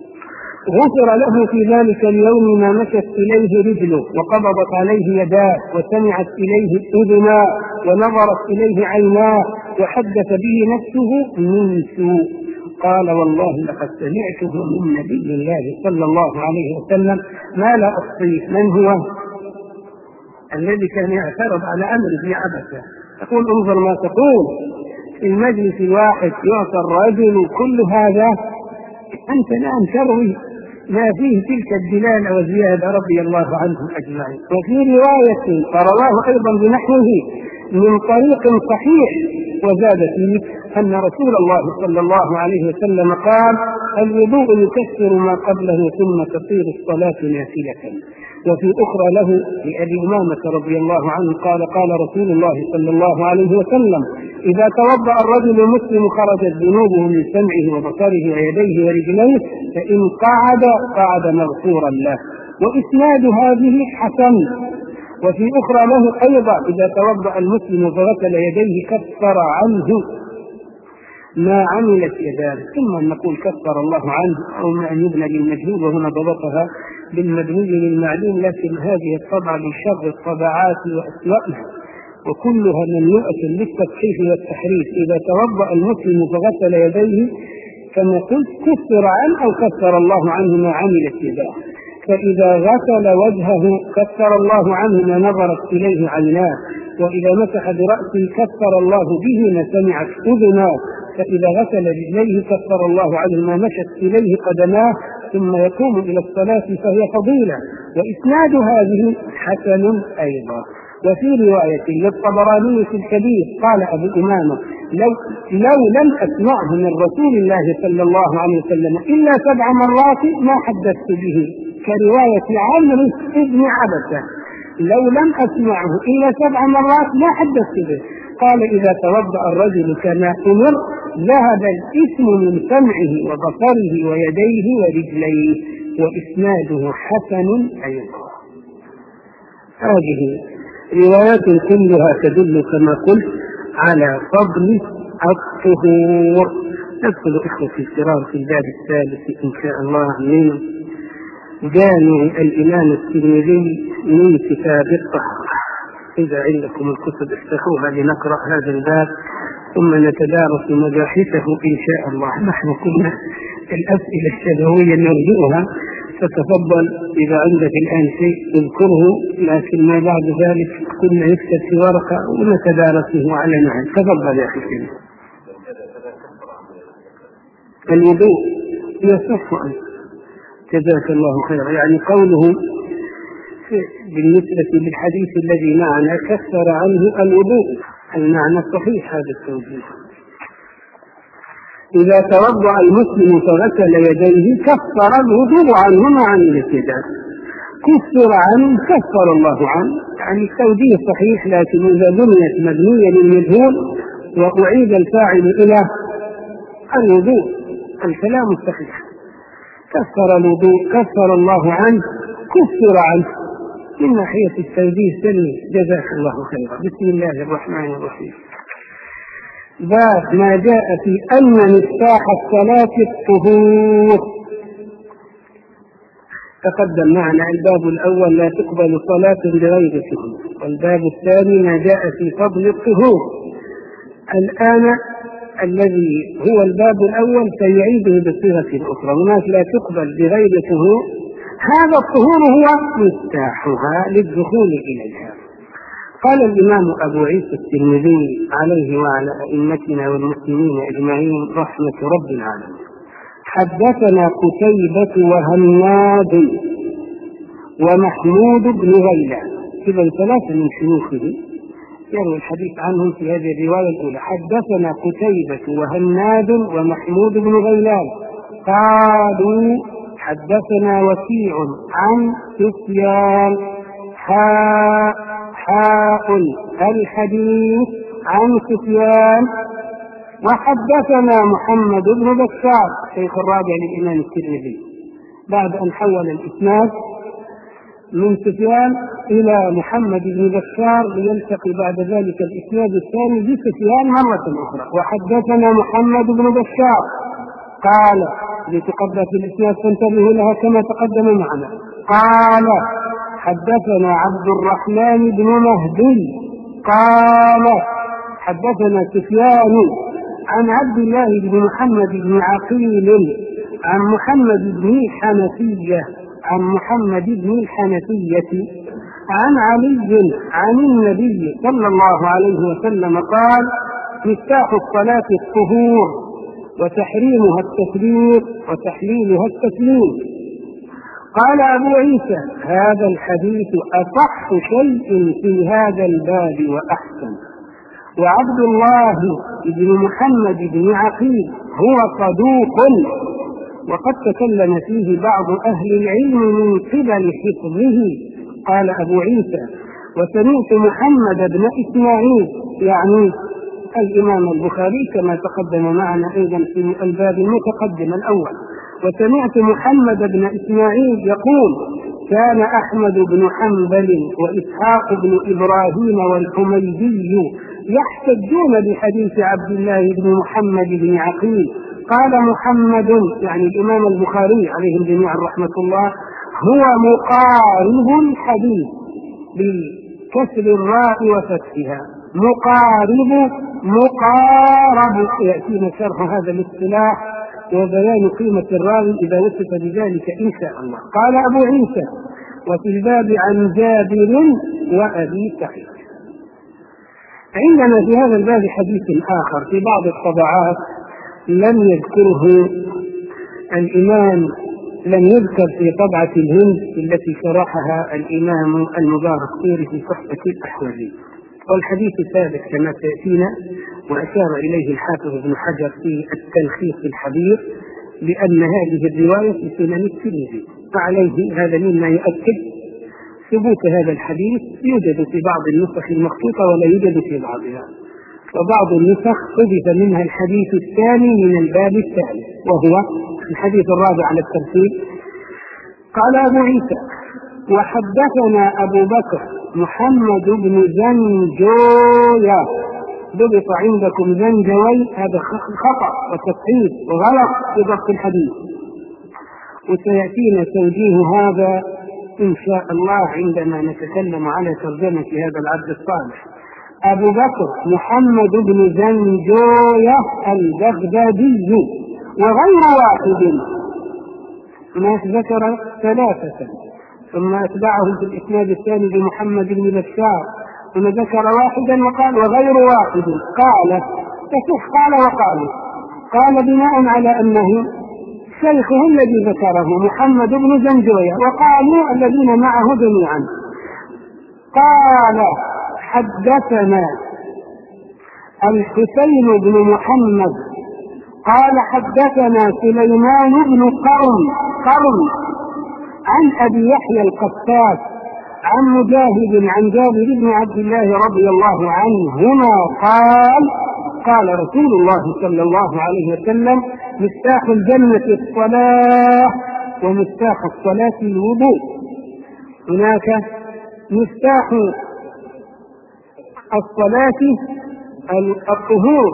غفر له في ذلك اليوم ما مشت إليه رجله وقبضت عليه يداه وسمعت إليه أذناه ونظرت إليه عيناه وحدث به نفسه من سوء. قال: والله لقد سمعته من نبي الله صلى الله عليه وسلم ما لا أحصيه. من هو الذي كان يعترض على أمر في عبثه؟ يقول: انظر ما تقول في المجلس الواحد يعطى الرجل كل هذا، أنت الآن تروي ما فيه تلك الدلالة وزيادة رضي الله عنهم أجمعين. وفي رواية فرواه أيضا بنحوه من طريق صحيح وزاد فيه أن رسول الله صلى الله عليه وسلم قال: الوضوء يكسر ما قبله ثم تصير الصلاة نافلة. وفي أخرى له لأبي أمامة رضي الله عنه قال: قال رسول الله صلى الله عليه وسلم: إذا توضأ الرجل المسلم خرجت ذنوبه من سمعه وبصره ويديه ورجليه، فإن قعد قعد مغفورا له. وإسناد هذه حسن. وفي أخرى له أيضا: إذا توضأ المسلم فغسل يديه كفر عنه ما عملت يداه. ثم أن نقول كفر الله عنه أو ما أن يبنى للمجهول، وهنا ضبطها بالمدلول للمعلوم، لكن هذه الطبعة بشر الطبعات وأسوأها وكلها ممنوعة للتصحيح والتحريف. إذا توضأ المسلم فغسل يديه كما قلت كفر عنه أو كفر الله عنه ما عملت يداه. فإذا غسل وجهه كفر الله عنه ما نظرت إليه عيناه، وإذا مسح برأسه كفر الله به ما سمعت أذناه، فإذا غسل رجليه كفر الله عنه ما مشت إليه قدماه، ثم يقوم إلى الصلاة فهي فضيلة. وإسناد هذه حسن أيضا. وفي رواية للطبراني في الكبير قال أبو أمامة: لو, لو لم أسمعه من رسول الله صلى الله عليه وسلم إلا سبع مرات ما حدثت به، كرواية عمرو بن عبسة: لو لم أسمعه إلا سبع مرات ما حدثت به. قال: إذا توضأ الرجل كما أمر ذهب الإثم من سمعه وبصره ويديه ورجليه. وإسناده حسن أيضا. هذه روايات كلها تدل كما قلت على فضل الطهور. ندخل إخوتي الكرام في الباب الثالث إن شاء الله من جامع الإمام الترمذي من كتاب الطهارة. إذا عندكم الكتب افتحوها لنقرأ هذا الباب ثم نتدارس مباحثه إن شاء الله. نحن كنا الأسئلة الشفوية نرجوها، فتفضل إذا عندك الآن شيء تذكره، لكن ما بعد ذلك كنا نكتب في ورقة ونتدارسه على نهج. تفضل يا أخي الكريم. الوضوء يصح أن جزاك الله خيرا، يعني قوله بالنسبة للحديث الذي معنا كفر عنه الوضوء، المعنى صحيح هذا التوجيه. إذا توضأ المسلم فغسل يديه كفر الوضوء عنهما عن الابتداء، كفر عنه كفر الله عنه، يعني التوجيه صحيح، لكن إذا بنيت مبنية للمجهول وأعيد الفاعل إلى الوضوء الكلام الصحيح. كفر الوضوء كفر الله عنه كفر عنه، من ناحية التوجيه سلمي جزاك الله خيرا. بسم الله الرحمن الرحيم. باب ما جاء في أن مفتاح الصلاة الطهور. تقدم معنا الباب الأول لا تقبل صلاة بغير طهور، والباب الثاني ما جاء في فضل الطهور. الآن الذي هو الباب الأول سيعيده بصيغة أخرى. هناك لا تقبل بغير طهور، هذا الطهور هو مفتاحها للدخول إليها. قال الإمام أبو عيسى الترمذي عليه وعلى أئمتنا والمسلمين أجمعين رحمة رب العالمين: حدثنا قتيبة وهناد ومحمود بن غيلان، إذا ثلاثة من شيوخه يروي الحديث عنهم في هذه الرواية الأولى. حدثنا قتيبة وهناد ومحمود بن غيلان قالوا حدثنا وكيع عن سفيان حاء حاء الحديث عن سفيان، وحدثنا محمد بن بشار شيخ الرابع للإمام الترمذي، بعد أن حول الإسناد من سفيان إلى محمد بن بشار ليلتقي بعد ذلك الإسناد الثاني بسفيان مرة أخرى. وحدثنا محمد بن بشار قال، لتقدم في الإسناد فانتبهوا لها كما تقدم معنا، قال حدثنا عبد الرحمن بن مهدي قال حدثنا سفيان عن عبد الله بن محمد بن عقيل عن محمد بن الحنفية عن محمد بن الحنفية عن علي عن النبي صلى الله عليه وسلم قال: مفتاح الصلاة الطهور، وتحريمها التكبير، وتحليلها التسليم. قال أبو عيسى: هذا الحديث أصح شيء في هذا الباب وأحسن. وعبد الله بن محمد بن عقيل هو صدوق، وقد تكلم فيه بعض أهل العلم من قبل حفظه. قال أبو عيسى: وسمعت محمد بن إسماعيل، يعني الإمام البخاري كما تقدم معنا أيضا في الباب المتقدم الأول، وسمعت محمد بن إسماعيل يقول: كان أحمد بن حنبل وإسحاق بن إبراهيم والحميدي يحتجون بحديث عبد الله بن محمد بن عقيل. قال محمد، يعني الإمام البخاري عليهم جميعا رحمة الله، هو مقارب الحديث بكسر الراء وفتحها، مقارب مقارب، يأتينا شرح هذا الاصطلاح وبيان قيمة الراوي إذا وصف بذلك إن شاء الله. قال أبو عيسى: وفي الباب عن جابر وأبي سعيد. عندنا في هذا الباب حديث آخر في بعض الطبعات لم يذكره الإمام، لم يذكر في طبعة الهند التي شرحها الإمام المباركفوري في صحبة الأحوذي، والحديث ثابت كما سيأتينا، وأشار إليه الحافظ ابن حجر في التلخيص الحبير لأن هذه الرواية في سنن الترمذي، فعليه هذا مما يؤكد ثبوت هذا الحديث. يوجد في بعض النسخ المخطوطة ولا يوجد في بعضها، وبعض النسخ حذف منها الحديث الثاني من الباب الثالث وهو الحديث الرابع على الترتيب. قال أبو عيسى: وحدثنا أبو بكر محمد بن زنجوية، ضبط عندكم زنجوي، هذا خطأ وتقعيد وغلط في ضبط الحديث، وسيأتينا توجيه هذا إن شاء الله عندما نتكلم على ترجمة هذا العبد الصالح. أبو بكر محمد بن زنجوية البغدادي وغير واحد، هناك ذكر ثلاثة، ثم أتبعه في الإسناد الثاني بمحمد بن بشار، ثم ذكر واحدا وقال وغير واحد، قال تصح قال وقال قال بناء على أنه شيخه الذي ذكره محمد بن زنجوية، وقالوا الذين معه جميعا. قال حدثنا الحسين بن محمد قال حدثنا سليمان بن قرن قرن عن أبي يحيى القطاس عن مجاهد عن جابر بن عبد الله رضي الله عنهما قال قال رسول الله صلى الله عليه وسلم مفتاح الجنة الصلاة ومفتاح الصلاة الوضوء. هناك مفتاح الصلاة الطهور،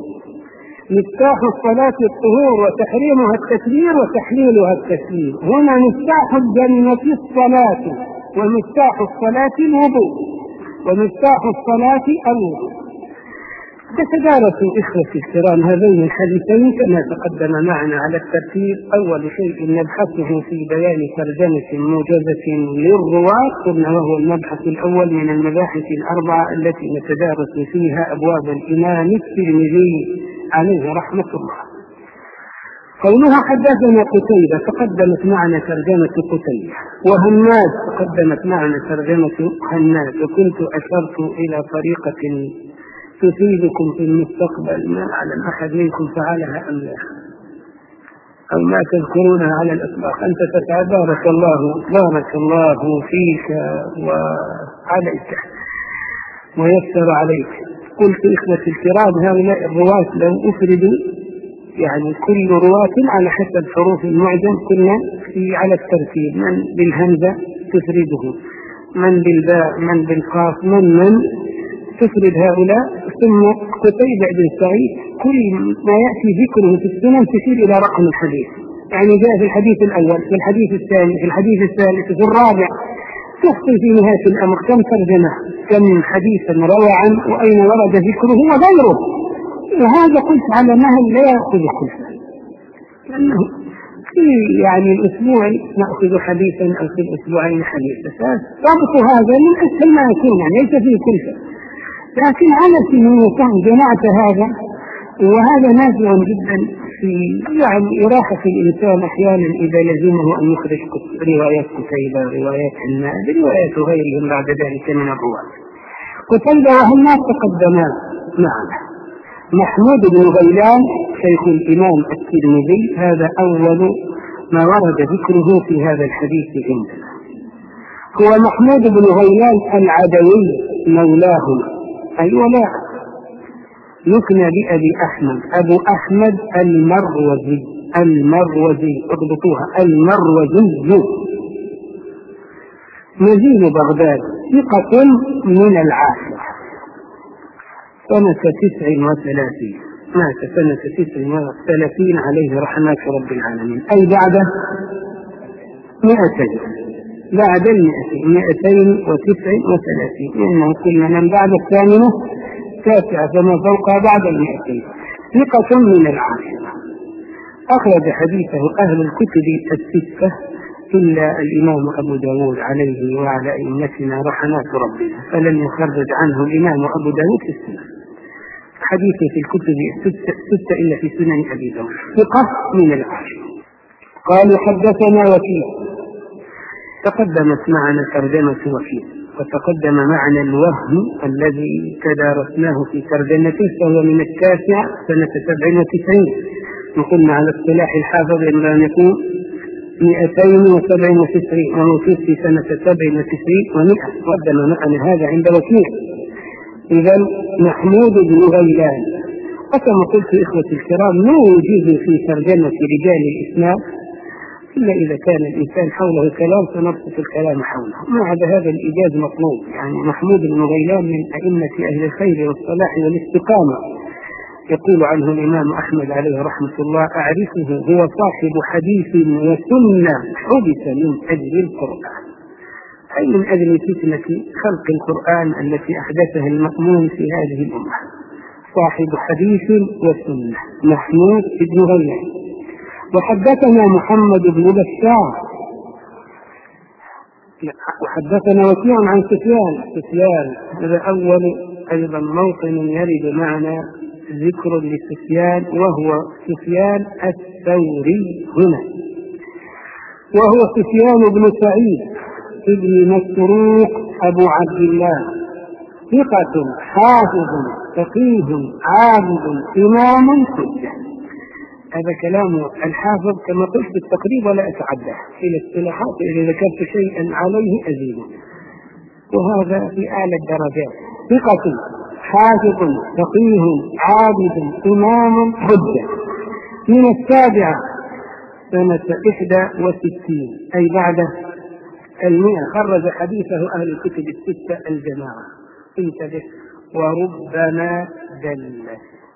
مفتاح الصلاة الطهور وتحريمها التكبير وتحليلها التسليم. هنا مفتاح الجنة الصلاة ومفتاح الصلاة الوضوء ومفتاح الصلاة الوضوء. تتدارسوا إخوتي الكرام هذين الحديثين كما تقدم معنا على الترتيب. أول شيء نبحثه في بيان ترجمة موجزة للرواة، قلنا وهو المبحث الأول من المباحث الأربعة التي نتدارس فيها أبواب الإمام الترمذي عليه رحمة الله. قولها حدثنا قتيبة تقدمت معنا ترجمة قتيبة، وهناد تقدمت معنا ترجمة هناد، وكنت أشرت إلى طريقة تفيدكم في المستقبل، ما أعلم أحد منكم فعلها أم لا، أو ما تذكرونها على الإطلاق. أنت تسعى، بارك الله بارك الله فيك وعليك ويسر عليك. قلت إخوتي الكرام هؤلاء الرواة لو أفردوا، يعني كل رواة على حسب حروف المعجم كنا في على الترتيب، من بالهمزة تفرده، من بالباء، من بالقاف، من من تفرد هؤلاء. ثم قتيبة بن سعيد كل ما يأتي ذكره في السنن تشير إلى رقم الحديث، يعني جاء في الحديث الأول في الحديث الثاني في الحديث الثالث في الرابع، تحصل في نهاية الأمر كم ترجمة كم حديثا روى عنه وأين ورد ذكره وغيره. وهذا قلت على نهل لا يأخذ كلفا، لأنه في يعني الأسبوع نأخذ حديثا أو في الأسبوعين حديثا، فضبط هذا من أسهل ما يكون، يعني ليس فيه كلفا. لكن على سنوة جمعت هذا، وهذا نافع جدا في يعني إراحة الإنسان أحيانا إذا لزمه أن يخرج روايات قتيبة، روايات هناد، روايات غيرهم بعد ذلك من الرواة. قتيبة وهناد تقدما معنا. محمود بن غيلان شيخ الإمام الترمذي، هذا أول ما ورد ذكره في هذا الحديث عندنا. هو محمود بن غيلان العدوي مولاهم، أي ولا يكنى بأبي أحمد، أبو أحمد المروزي المروزي اضبطوها المروزي، نزيل بغداد، ثقة من العاشرة، سنة تسع وثلاثين، مات سنة تسع وثلاثين عليه رحمة رب العالمين، أي بعد مئتين، بعد المئتين مئتين وتسع وثلاثين، لأنه كل من بعد الثامنة تاسعة فما فوقها بعد المئتين، ثقة من العاشرة. أخرج حديثه أهل الكتب الستة إلا الإمام أبو داود عليه وعلى أئمتنا رحمات ربنا، فلم يخرج عنه الإمام أبو داود في السنة، حديثه في الكتب الستة ستة إلا في سنن أبي داود، ثقة من العاشرة. قالوا حدثنا وكيع، تقدمت معنا ترجمة وكيع، وتقدم معنا الوهم الذي تدارسناه في ترجمته، فهو من التاسع سنة سبع وتسعين، وقلنا على اصطلاح الحافظ أن يكون مئتين وسبع وتسعين، وموجود في سنة سبع وتسعين ومئة، قدم معنا هذا عند وكيع. إذا محمود بن غيلان، وكما قلت إخوتي الكرام نوجد في ترجمة رجال الإسلام إلا إذا كان الإنسان حوله كلام فنبسط الكلام حوله. ما عدا هذا الإيجاز مطلوب. يعني محمود بن غيلان من أئمة أهل الخير والصلاح والاستقامة، يقول عنه الإمام أحمد عليه رحمة الله: أعرفه هو صاحب حديث وسنة حدث من أجل القرآن، أي من أجل فتنة خلق القرآن التي أحدثها المأمون في هذه الأمة. صاحب حديث وسنة محمود بن غيلان. وحدثنا محمد بن بشار وحدثنا وكيع عن سفيان. سفيان هذا أول أيضا موطن يرد معنا ذكر لسفيان، وهو سفيان الثوري هنا، وهو سفيان بن سعيد ابن مسروق أبو عبد الله، ثقة حافظ فقيه عابد إمام حجة. هذا كلام الحافظ كما قلت بالتقريب ولا أتعدى في الاصطلاحات، إذا ذكرت شيئا عليه أزيده، وهذا في أعلى الدرجات. ثقة حافظ فقيه عابد إمام حجة، من السابعة سنة إحدى وستين أي بعد المئة. خرج حديثه أهل الكتب الستة الجماعة. انتبه: وربما دل.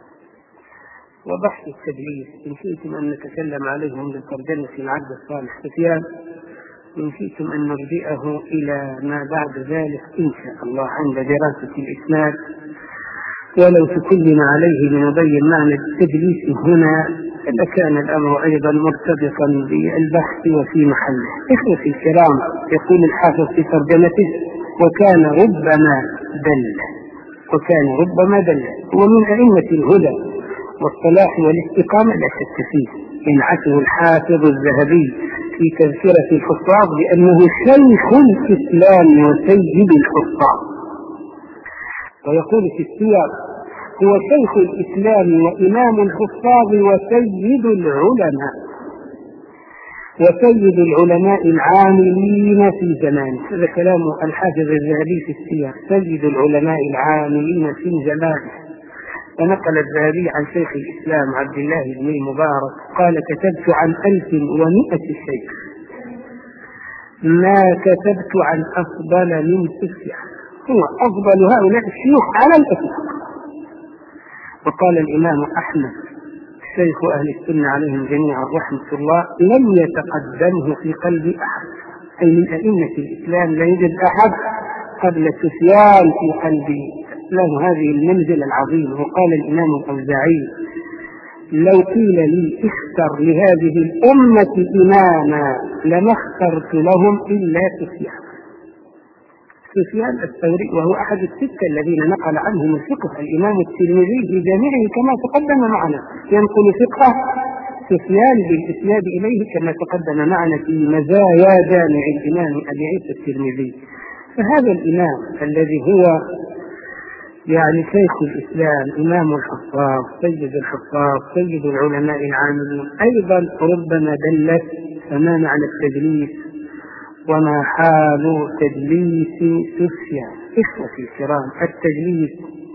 وبحث التدليس إن شئتم أن نتكلم عليه عند الترجمة في العبد الصالح سفيان، إن شئتم أن نرجئه إلى ما بعد ذلك إن شاء الله عند دراسة الإسناد، ولو تكلم عليه لنبين معنى التدليس هنا لكان الأمر أيضا مرتبطا بالبحث وفي محله. إخوتي الكرام، يقول الحافظ في ترجمته: وكان ربما دل. وكان ربما دل ومن أئمة الهدى والصلاح والاستقامة لا شك فيه. ينعته الحافظ الذهبي في تذكرة الحفاظ بأنه شيخ الإسلام وسيد الحفاظ، ويقول في السير: هو شيخ الإسلام وإمام الحفاظ وسيد العلماء وسيد العلماء العاملين في زمانه. هذا كلام الحافظ الذهبي في السير: سيد العلماء العاملين في زمانه. ونقل الذهبي عن شيخ الإسلام عبد الله بن المبارك قال: كتبت عن ألف ومئة شيخ ما كتبت عن أفضل من سفيان، هو أفضل هؤلاء الشيوخ على الإطلاق. وقال الإمام أحمد شيخ أهل السنة عليهم جميعا رحمة الله: لم يتقدمه في قلب أحد، أي من أئمة الإسلام لا يوجد أحد قبل سفيان في قلبي له هذه المنزلة العظيمة. وقال الإمام الأوزاعي: لو قيل لي اختر لهذه الأمة إماما لما اخترت لهم إلا سفيان. سفيان الثوري وهو أحد الستة الذين نقل عنهم الفقه. الإمام الترمذي في جامعه كما تقدم معنا ينقل فقه سفيان بالإسناد إليه كما تقدم معنا في مزايا جامع الإمام أبي عيسى الترمذي. فهذا الإمام الذي هو يعني شيخ الإسلام إمام الحفاظ سيد الحفاظ سيد العلماء العاملين أيضا ربما دلت. فما معنى التدليس وما حال تدليس سفيان؟ إخوتي الكرام، التدليس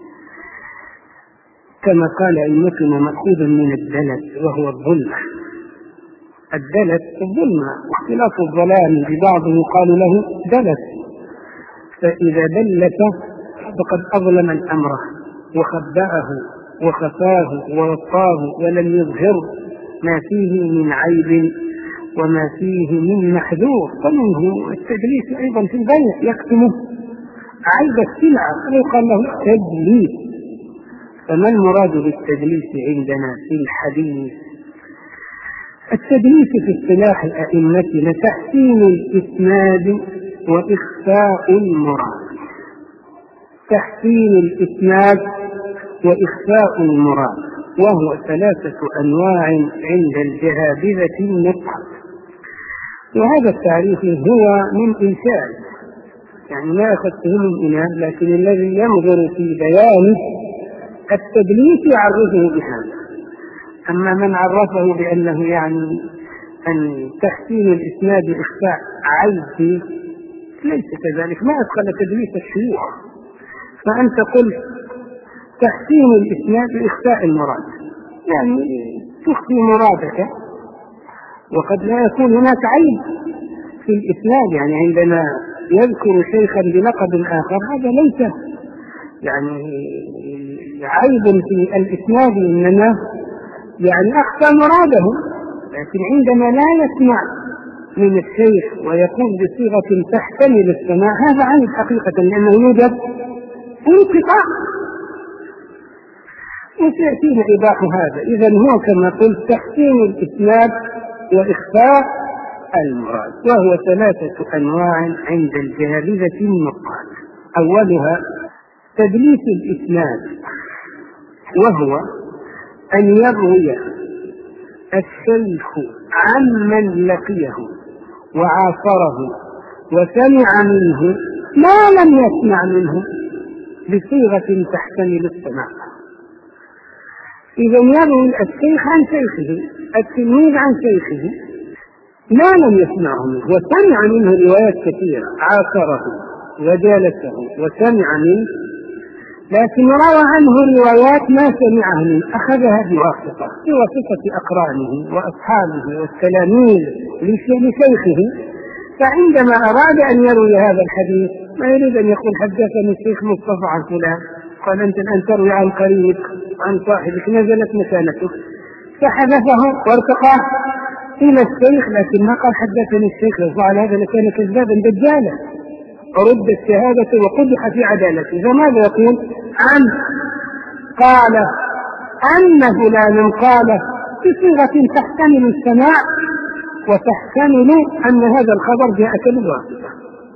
كما قال أئمتنا مأخوذ من الدلس وهو الظلمة. الدلس الظلمة، واختلاف الظلام ببعضه يقال له دلس. فإذا دلس فقد أظلم الأمر وخبأه وخفاه ووطاه ولم يظهر ما فيه من عيب وما فيه من محذور. فمنه التدليس أيضا في البيع، يكتم عيب السلعة ويقال له تدليس. فما المراد بالتدليس عندنا في الحديث؟ التدليس في اصطلاح أئمتنا تحسين الإسناد وإخفاء المراد. تحسين الإسناد وإخفاء المراد، وهو ثلاثة أنواع عند الجهابذة النقاد. وهذا التعريف هو من إنشاء، يعني ما أخذته من إناء، لكن الذي ينظر في بيان التدليس يعرفه بهذا. أما من عرفه بأنه يعني أن تحسين الإسناد إخفاء عيب ليس كذلك، ما أدخل تدليس الشيوخ. فأنت قلت تحسين الإسناد إخفاء المراد، يعني تخفي مرادك وقد لا يكون هناك عيب في الإسناد، يعني عندما يذكر شيخا بلقب آخر هذا ليس يعني عيب في الإسناد، إنما يعني أخفى مراده. لكن عندما لا يسمع من الشيخ ويقول بصيغة تحتمل السماع هذا عيب حقيقة، لأنه يوجد انقطاع وسيأتينا إيضاح هذا. إذن هو كما قلت تحسين الإسناد وإخفاء المراد، وهو ثلاثة أنواع عند الجهابذة النقاد. أولها تدليس الإسناد، وهو أن يروي الشيخ عمن لقيه وعاصره وسمع منه ما لم يسمع منه بصيغة تحتمل السماع. إذا يروي الشيخ عن شيخه، التلميذ عن شيخه ما لم يسمعه منه وسمع منه روايات كثيرة، عاصره وجالسه وسمع منه، لكن روى عنه روايات ما سمعها منه، أخذها بواسطة بواسطة أقرانه وأصحابه والتلاميذ لشيخه. فعندما أراد أن يروي هذا الحديث ما يريد أن يقول حدثني الشيخ مصطفى عن فلان، قال أنت الآن تروي عن قريبك عن صاحبك نزلت مكانته، فحذفه وارتقى إلى الشيخ، لكن ما قال حدثني الشيخ، لو فعل هذا لكان كذابا دجالا رد الشهادة وقدح في عدالته. فماذا يقول؟ عن قال أن فلان قال بصيغة تحتمل السماع وتحتمل أن هذا الخبر جاءك بالواسطة.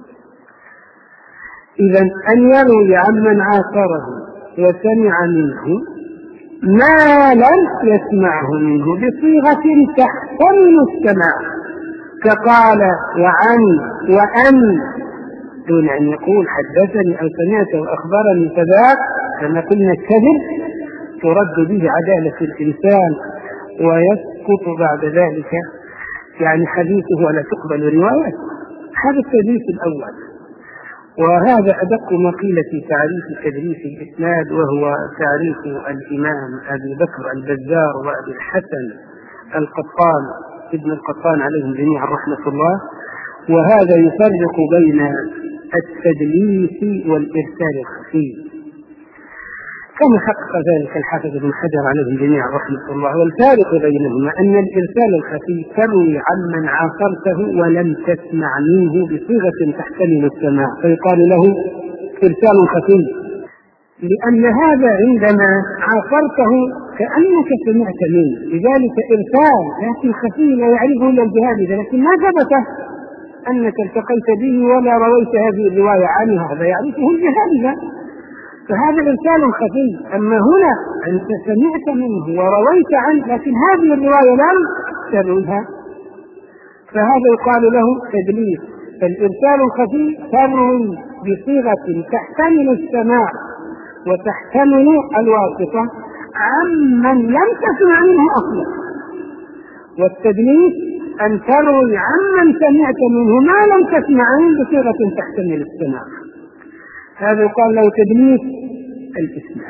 إذن أن يروي عمن عاصره وسمع منه ما لم يسمعه منه بصيغة تحتمل السماع، كقال وعن وأن، دون أن يقول حدثني أو سمعت وأخبرني كذا. كما قلنا الكذب ترد به عدالة الإنسان ويسقط بعد ذلك يعني حديثه ولا تقبل روايته. هذا التدليس الأول، وهذا أدق ما قيل في تعريف تدليس الإسناد، وهو تعريف الإمام أبي بكر البزار وأبي الحسن القطان ابن القطان عليهم جميعا رحمة الله. وهذا يفرق بين التدليس والإرسال الخفي كما حقق ذلك الحافظ ابن حجر عليهم جميعا رحمة الله. والفارق بينهما أن الإرسال الخفي تروي عمن عاصرته ولم تسمع منه بصيغة تحتمل السماع فيقال له إرسال خفي، لأن هذا عندما عاصرته كأنك سمعت منه، لذلك إرسال لكن خفي لا يعرفه إلا الجهابذة، لكن ما ثبت أنك التقيت به ولا رويت هذه الرواية عنه، هذا يعرفه الجهابذة، فهذا إرسال خفي. أما هنا أنت سمعت منه ورويت عنه لكن هذه الرواية لم ترويها، فهذا يقال له تدليس. فالإرسال الخفي تروي بصيغة تحتمل السماع وتحتمل الواسطة عمن لم تسمع منه أصلا، والتدليس أن تروي عمن سمعت منه ما لم تسمع منه بصيغة تحتمل السماع، هذا يقال له تدليس الإسناد.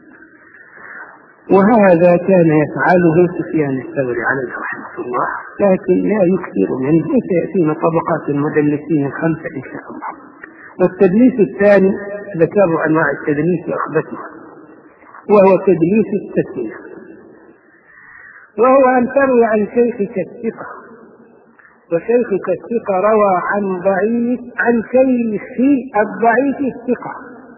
وهذا كان يفعله سفيان الثوري عليه رحمه الله، لكن لا يكثر منه، وسيأتينا طبقات المدلسين الخمسة إن شاء الله. والتدليس الثاني ذكر أنواع التدليس وأخبثها، وهو تدليس التسمية، وهو أن تروي عن شيخك الثقة، وشيخك الثقة روى عن ضعيف عن شيخ الضعيف الثقة.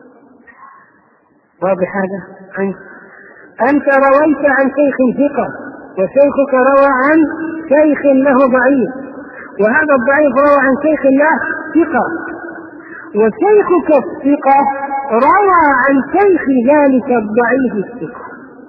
واضح هذا؟ أنت رويت عن شيخ ثقة وشيخك روى عن شيخ له ضعيف، وهذا الضعيف روى عن شيخ له ثقة، وشيخك الثقة روى عن شيخ ذلك الضعيف الثقة.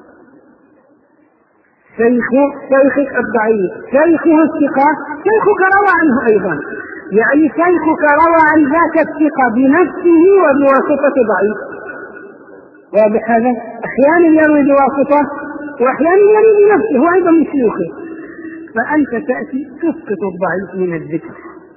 شيخ شيخك الضعيف شيخه الثقة، شيخك روى عنه أيضا، يعني شيخك روى عن ذاك الثقة بنفسه وبواسطة ضعيف. واضح هذا؟ أحيانا يروي بواسطة وأحيانا يروي بنفسه هو أيضا من شيوخه، فأنت تأتي تسقط الضعيف من الذكر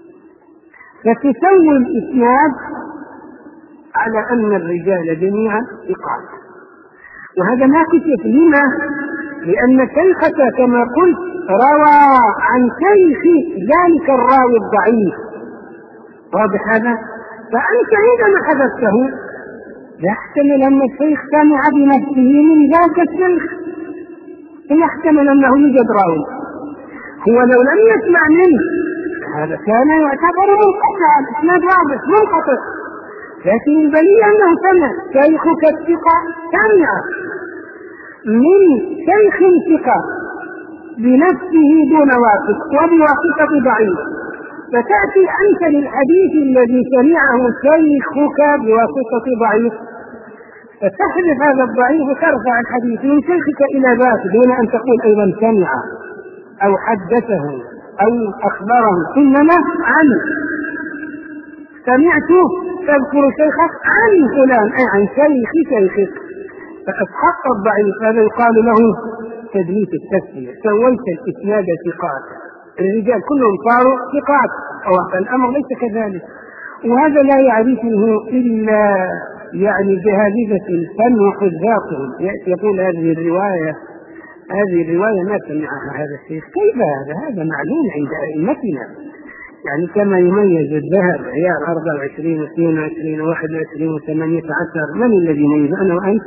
فتسوي الإسناد على أن الرجال جميعا ثقات، وهذا ما كتب. لما؟ لأن شيخك كما قلت روى عن شيخ ذلك الراوي الضعيف، واضح هذا؟ فأنت عندما حدثته يحتمل أن الشيخ سمع بنفسه من ذاك الشيخ، يحتمل أنه يوجد راوي هو لو لم يسمع منه هذا كان يعتبر منقطع، الإسناد واضح منقطع، لكن البلية أنه سمع شيخك الثقة سمع من شيخ ثقة بنفسه دون واسط وبواسطة ضعيف، فتأتي أنت للحديث الذي سمعه شيخك بواسطة ضعيف فتحذف هذا الضعيف وترفع الحديث من شيخك إلى ذاته دون أن تقول أيضا سمع أو حدثه أو أخبره، إنما عنه سمعت تذكر شيخك عن فلان أي عن شيخ شيخك، فأسحق الضعيف. هذا يقال له تدليس التسوية، سويت الإسناد ثقات، الرجال كلهم صاروا ثقات، الأمر ليس كذلك، وهذا لا يعرفه إلا يعني جهابذة الفن وحذاقهم، يأتي يقول هذه الرواية هذه الرواية ما سمعها هذا الشيخ، كيف هذا؟ هذا معلوم عند أئمتنا، يعني كما يميز الذهب عيار أربعة وعشرين واثنين وعشرين وواحد وعشرين وثمانية عشر، من الذي يميز؟ أنا وأنت؟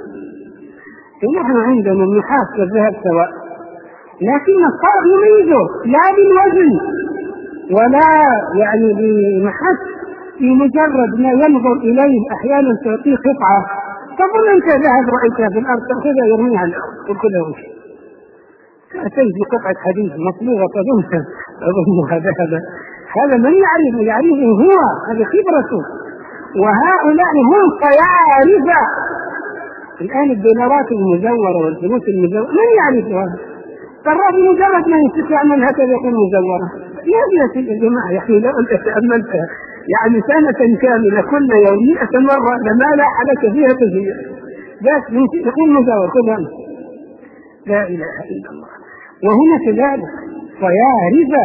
نحن عندنا النحاس والذهب سواء، لكن الصاغ يميزه لا بالوزن ولا يعني بمحك، بمجرد ما ينظر إليه أحيانا تعطيه قطعة تظن أنت ذهب رأيتها في الأرض تأخذها يرميها الأرض وكلها وش تأتي بقطعة حديد مصبوغة تظن تظنها ذهبا، هذا من يعرفه يعرفه هو، هذه خبرته، وهؤلاء هم صيارفة. الآن الدولارات المزورة والفلوس المزورة من يعرفها؟ ترى بمجرد ما يستطيع من هكذا يكون مزورة. يا جماعة يعني لو أنت تأملتها يعني سنة كاملة كل يوم مئة مرة لما لا حدث فيها تزيير ذات يكون مزور كلها، لا إله إلا الله. وهنا كذلك صيارفة،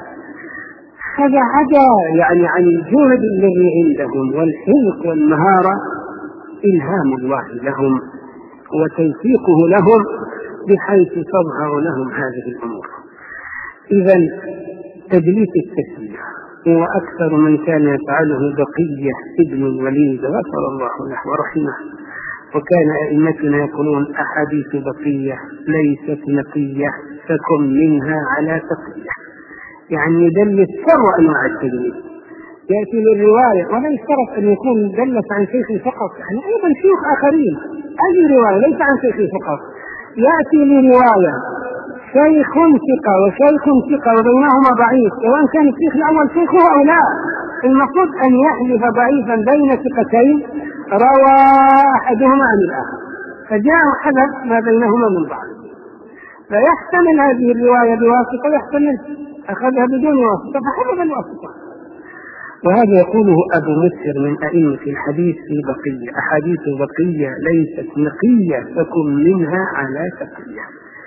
هذا عدا يعني عن الجهد الذي عندهم والحذق والمهارة، إلهام الله لهم وتوفيقه لهم بحيث تظهر لهم هذه الأمور. إذا تدليس التسمية هو أكثر من كان يفعله بقية ابن الوليد غفر الله له ورحمه، وكان أئمتنا يقولون أحاديث بقية ليست نقية فكن منها على تقية، يعني يدلس شر أنواع التدليس، يأتي للرواية ولا يشترط أن يكون دلس عن شيخ فقط، يعني أيضا شيوخ آخرين، أي رواية ليس عن شيخ فقط، يأتي لرواية شيخ ثقة وشيخ ثقة وبينهما ضعيف، سواء كان الشيخ الأول شيخه أو لا، المفروض أن يحذف ضعيفا بين ثقتين روى أحدهما عن الآخر، فجاء حذف ما بينهما من بعض، فيحتمل هذه الرواية بواسطة ويحتمل أخذها بدون واسطة فحذف الواسطة. وهذا يقوله أبو مسهر من أئمة الحديث في بقية، أحاديث بقية ليست نقية فكن منها على تقية.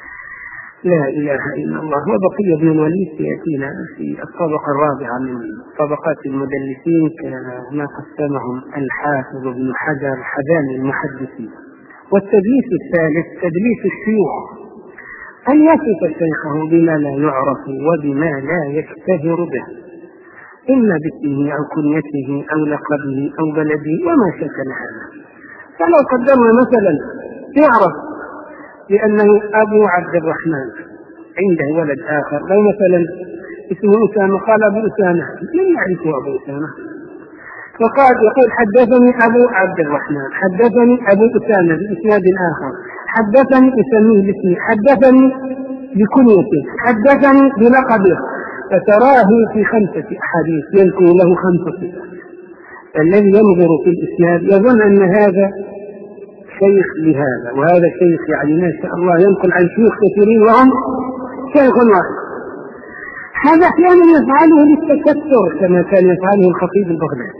لا إله إلا الله. وبقية بن الوليد يأتينا في الطبقة الرابعة من طبقات المدلسين كما قسمهم الحافظ ابن حجر حذان المحدثين. والتدليس الثالث تدليس الشيوخ، أن يصف شيخه بما لا يعرف وبما لا يشتهر به، إما باسمه أو كنيته أو لقبه أو بلده وما شكل هذا. فلو قدرنا مثلا يعرف لأنه أبو عبد الرحمن عنده ولد آخر، لو مثلا اسمه أسامة قال أبو أسامة، من يعرفه أبو أسامة؟ فقال يقول حدثني أبو عبد الرحمن، حدثني أبو أسامة بإسناد آخر، حدثني أسميه باسمه، حدثني بكنيته، حدثني بلقبه، فتراه في خمسة أحاديث يذكر له خمسة صفات. الذي ينظر في الإسناد يظن أن هذا شيخ لهذا وهذا شيخ، يعني ما شاء الله ينقل عن شيوخ كثيرين وهم شيخ واحد. هذا أحيانا يفعله للتكثر كما كان يفعله الخطيب البغدادي،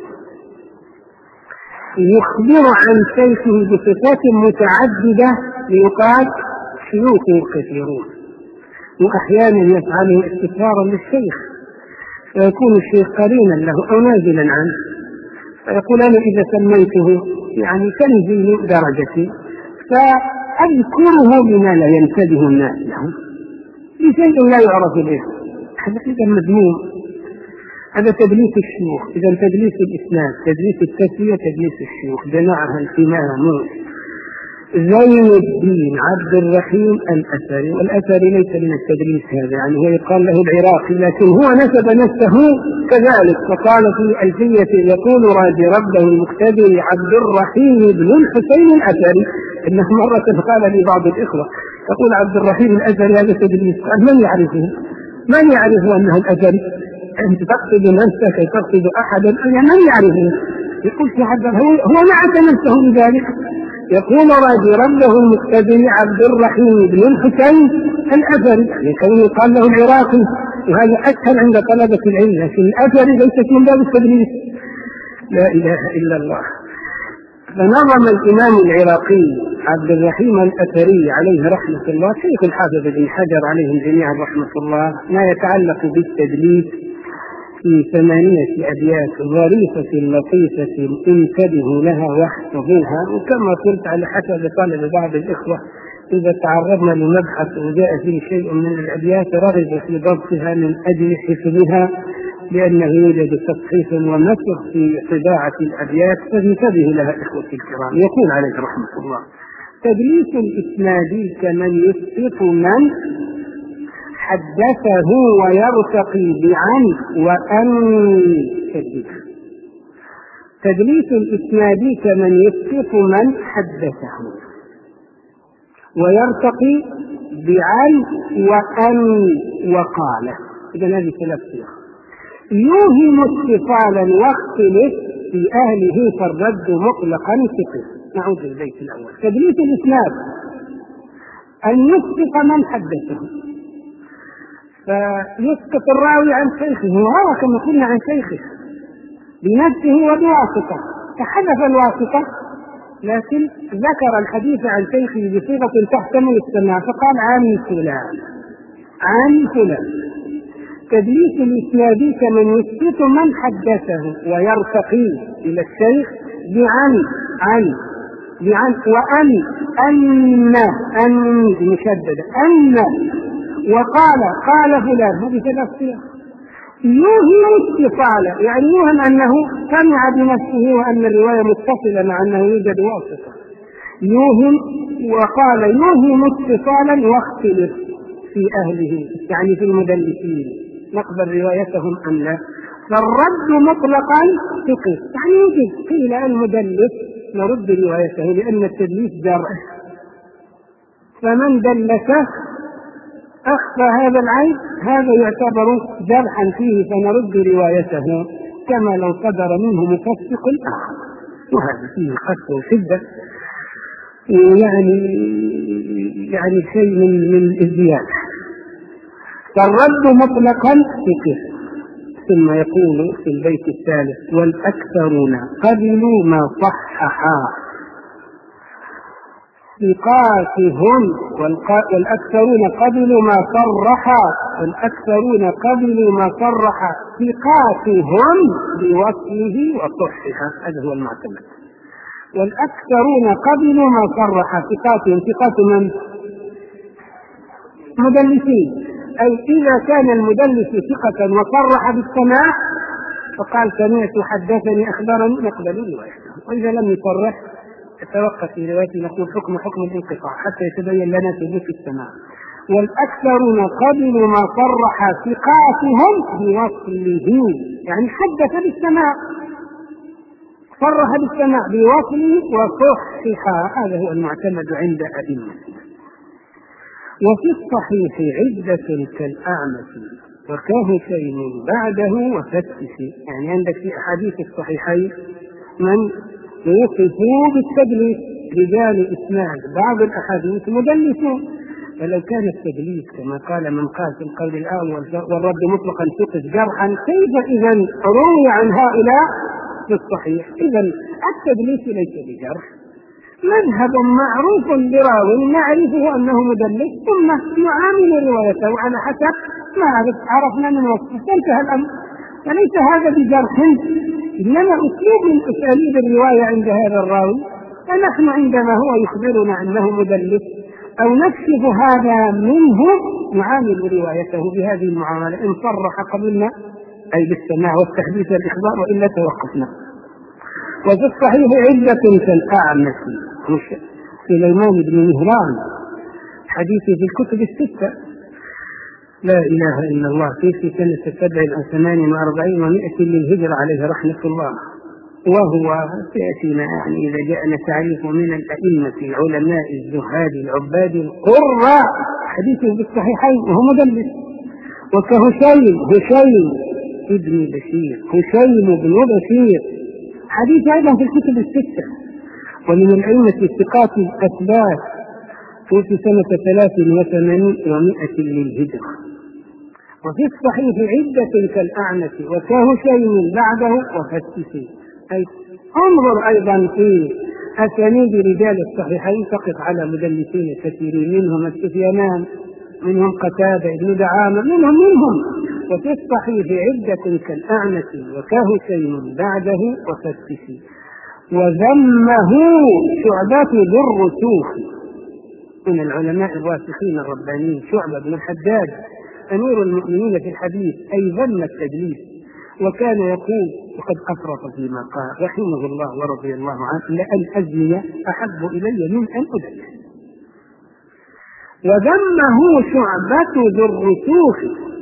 يخبر عن شيخه بصفات متعددة ليقال شيوخه كثيرون، وأحيانا يفعله استكثارا للشيخ فيكون الشيخ قرينا له أو نازلا عنه، فيقول أنا إذا سميته يعني تنزيل درجتي فأذكره بما لا ينتبه الناس له، بشيء لا يعرف به، هذا إذا مذموم، هذا تدليس الشيوخ. إذا تدليس الإسناد، تدليس التسوية، تدليس الشيوخ، جمعها الإمام زين الدين عبد الرحيم الأثري، والأثري ليس من التدليس هذا، يعني هو يقال له العراقي، لكن هو نسب نفسه كذلك، فقال في ألفية يقول راجي ربه المقتدر عبد الرحيم بن الحسين الأثري. إنه مرة قال لي بعض الإخوة يقول عبد الرحيم الأثري هذا تدليس، قال من يعرفه؟ من يعرف أنه الأثري؟ أنت تقصد نفسك، تقصد أحدا، من يعرفه؟ يقول في عبد هو نعت نفسه بذلك، يقول راجي ربه المقتدر عبد الرحيم بن الحسين الأثري، يعني كونه يقال له العراقي، وهذا أسهل عند طلبة العلم، لكن الأثري ليست من باب التدليس. لا إله إلا الله. فنظم الإمام العراقي عبد الرحيم الأثري عليه رحمة الله، شيخ الحافظ بن حجر عليهم جميعا رحمة الله، ما يتعلق بالتدليس في ثمانية أبيات ظريفة لطيفة انتبهوا لها واحفظوها. وكما قلت على حسب طلب بعض الإخوة إذا تعرضنا لمبحث وجاء فيه شيء من الأبيات رغب في ضبطها من أجل حفظها، لأنه يوجد تصحيف ونسخ في طباعة الأبيات، فانتبهوا لها إخوتي الكرام. يقول عليه رحمة الله: تدليس الإسناد كمن يسقط من حدثه ويرتقي بعن وأن. تدليس الإسناد كمن يسقط من حدثه ويرتقي بعن وأن وقال. إذا هذه ثلاث صيغ. يوهم اتصالا واختلف في أهله فالرد مطلقا ثقل. نعود للبيت الأول. تدليس الإسناد أن يسقط من حدثه، فيسقط الراوي عن شيخه، وهو كما قلنا عن شيخه بنفسه وبواسطة، فحذف الواسطة لكن ذكر الحديث عن شيخه بصيغة تحتمل السماع، فقال عن فلان عن فلان. تدليس الإسناد كمن يسقط من حدثه ويرتقي إلى الشيخ بعن عن بعن وأن أن أن مشددة أن وقال قال فلان. هذه ثلاث صيغ. يوهم اتصالا، يعني يوهم أنه سمع بنفسه وأن الرواية متصلة مع أنه يوجد واسطة. يوهم وقال يوهم اتصالا واختلف في أهله، يعني في المدلسين نقبل روايتهم أم لا. فالرد مطلقا ثقل، يعني يوجد قيل المدلس نرد روايته لأن التدليس جرح، فمن دلسه أخفى هذا العيب هذا يعتبر جرحا فيه فنرد روايته كما لو صدر منه مفسق آخر، وهذا فيه قسوة وشدة، يعني يعني شيء من من الزيادة. فالرد مطلقا ثقل. ثم يقول في البيت الثالث: والأكثرون قبلوا ما صححا ثقاتهم، والأكثرون قبلوا ما صرحا والأكثرون قبلوا ما صرح ثقاتهم بوصله وصححا. هذا هو المعتمد. والأكثرون قبلوا ما صرح ثقاتهم، ثقات من؟ مدلسين، أي إذا كان المدلس ثقة وصرح بالسماع فقال سمعت حدثني أخبرني نقبل روايته، وإذا لم يصرح يتوقف في روايته نقول حكم حكم الانقطاع حتى يتبين لنا ثبوت السماع. والأكثرون قبلوا ما صرح ثقاتهم بوصله، يعني حدث بالسماع صرح بالسماع بوصله وصحح. هذا هو المعتمد عند أئمتنا. وفي الصحيح عدة كالأعمش وكهشيم بعده وفتش، يعني عندك في أحاديث الصحيحين من يوقفوا بالتدليس رجال إسناد بعض الأحاديث مدلسون، فلو كان التدليس كما قال من قال في القول الأول والرد مطلقا ثقة جرحا، كيف إذا روي عن هؤلاء في الصحيح؟ إذا التدليس ليس بجرح، مذهب معروف براوي نعرفه أنه مدلس ثم نعامل روايته على حسب ما عرفنا من وصفه، انتهى الأمر. فليس هذا بجرح، إنما أسلوب من أساليب الرواية عند هذا الراوي. فنحن عندما هو يخبرنا أنه مدلس أو نكشف هذا منه نعامل روايته بهذه المعاملة، إن صرح قبلنا أي بالسماع والتحديث والإخبار، وإلا توقفنا. وفي الصحيح عدة كالأعمش سليمان بن مهران حديثي في الكتب الستة لا إله إلا الله في سنة سبع أو ثمان وأربعين ومائة للهجرة عليه رحمة الله، وهو سيأتينا يعني إذا جاءنا تعريف من الأئمة العلماء الزهاد العباد القراء حديثه بالصحيحين وهو مدلس. وكهشيم هشيم ابن بشير هشيم بن بشير حديث أيضا في الكتب الستة، ومن الأئمة الثقات الأثبات في سنة ثلاث وثمانين ومائة للهجرة. وفي الصحيح عدة كالأعنف وكهشيم بعده وفتسي. أي انظر أيضا في أسانيد رجال الصحيحين تقف على مدلسين كثيرين، منهم السفيانان، منهم قتادة بن دعامة، منهم منهم وفي الصحيح عدة كالأعنف وكهشيم بعده وفتسي. وذمه شعبة ذو الرسوخ من العلماء الراسخين الربانيين، شعبة بن الحجاج أمير المؤمنين في الحديث، أي ذم التدليس، وكان يقول وقد أفرط فيما قال رحمه الله ورضي الله عنه: لأن أزني أحب إلي من أن أدلس. وذمه شعبة ذو الرسوخ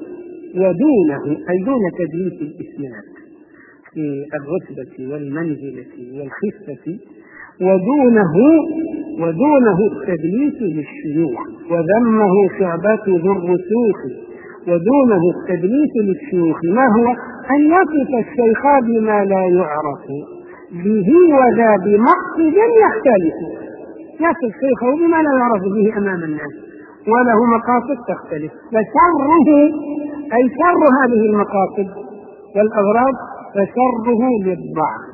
ودونه أي دون تدليس الإسناد في الرتبة والمنزلة والخفة، ودونه ودونه التدليس للشيوخ. وذمه شعبة ذو الرسوخ ودونه التدليس للشيوخ، ما هو؟ أن يصف الشيخ بما لا يعرف به وذا بمقصد يختلف. يصف الشيخ بما لا يعرف به أمام الناس وله مقاصد تختلف، فشره أي شر هذه المقاصد والأغراض فشره للضعف،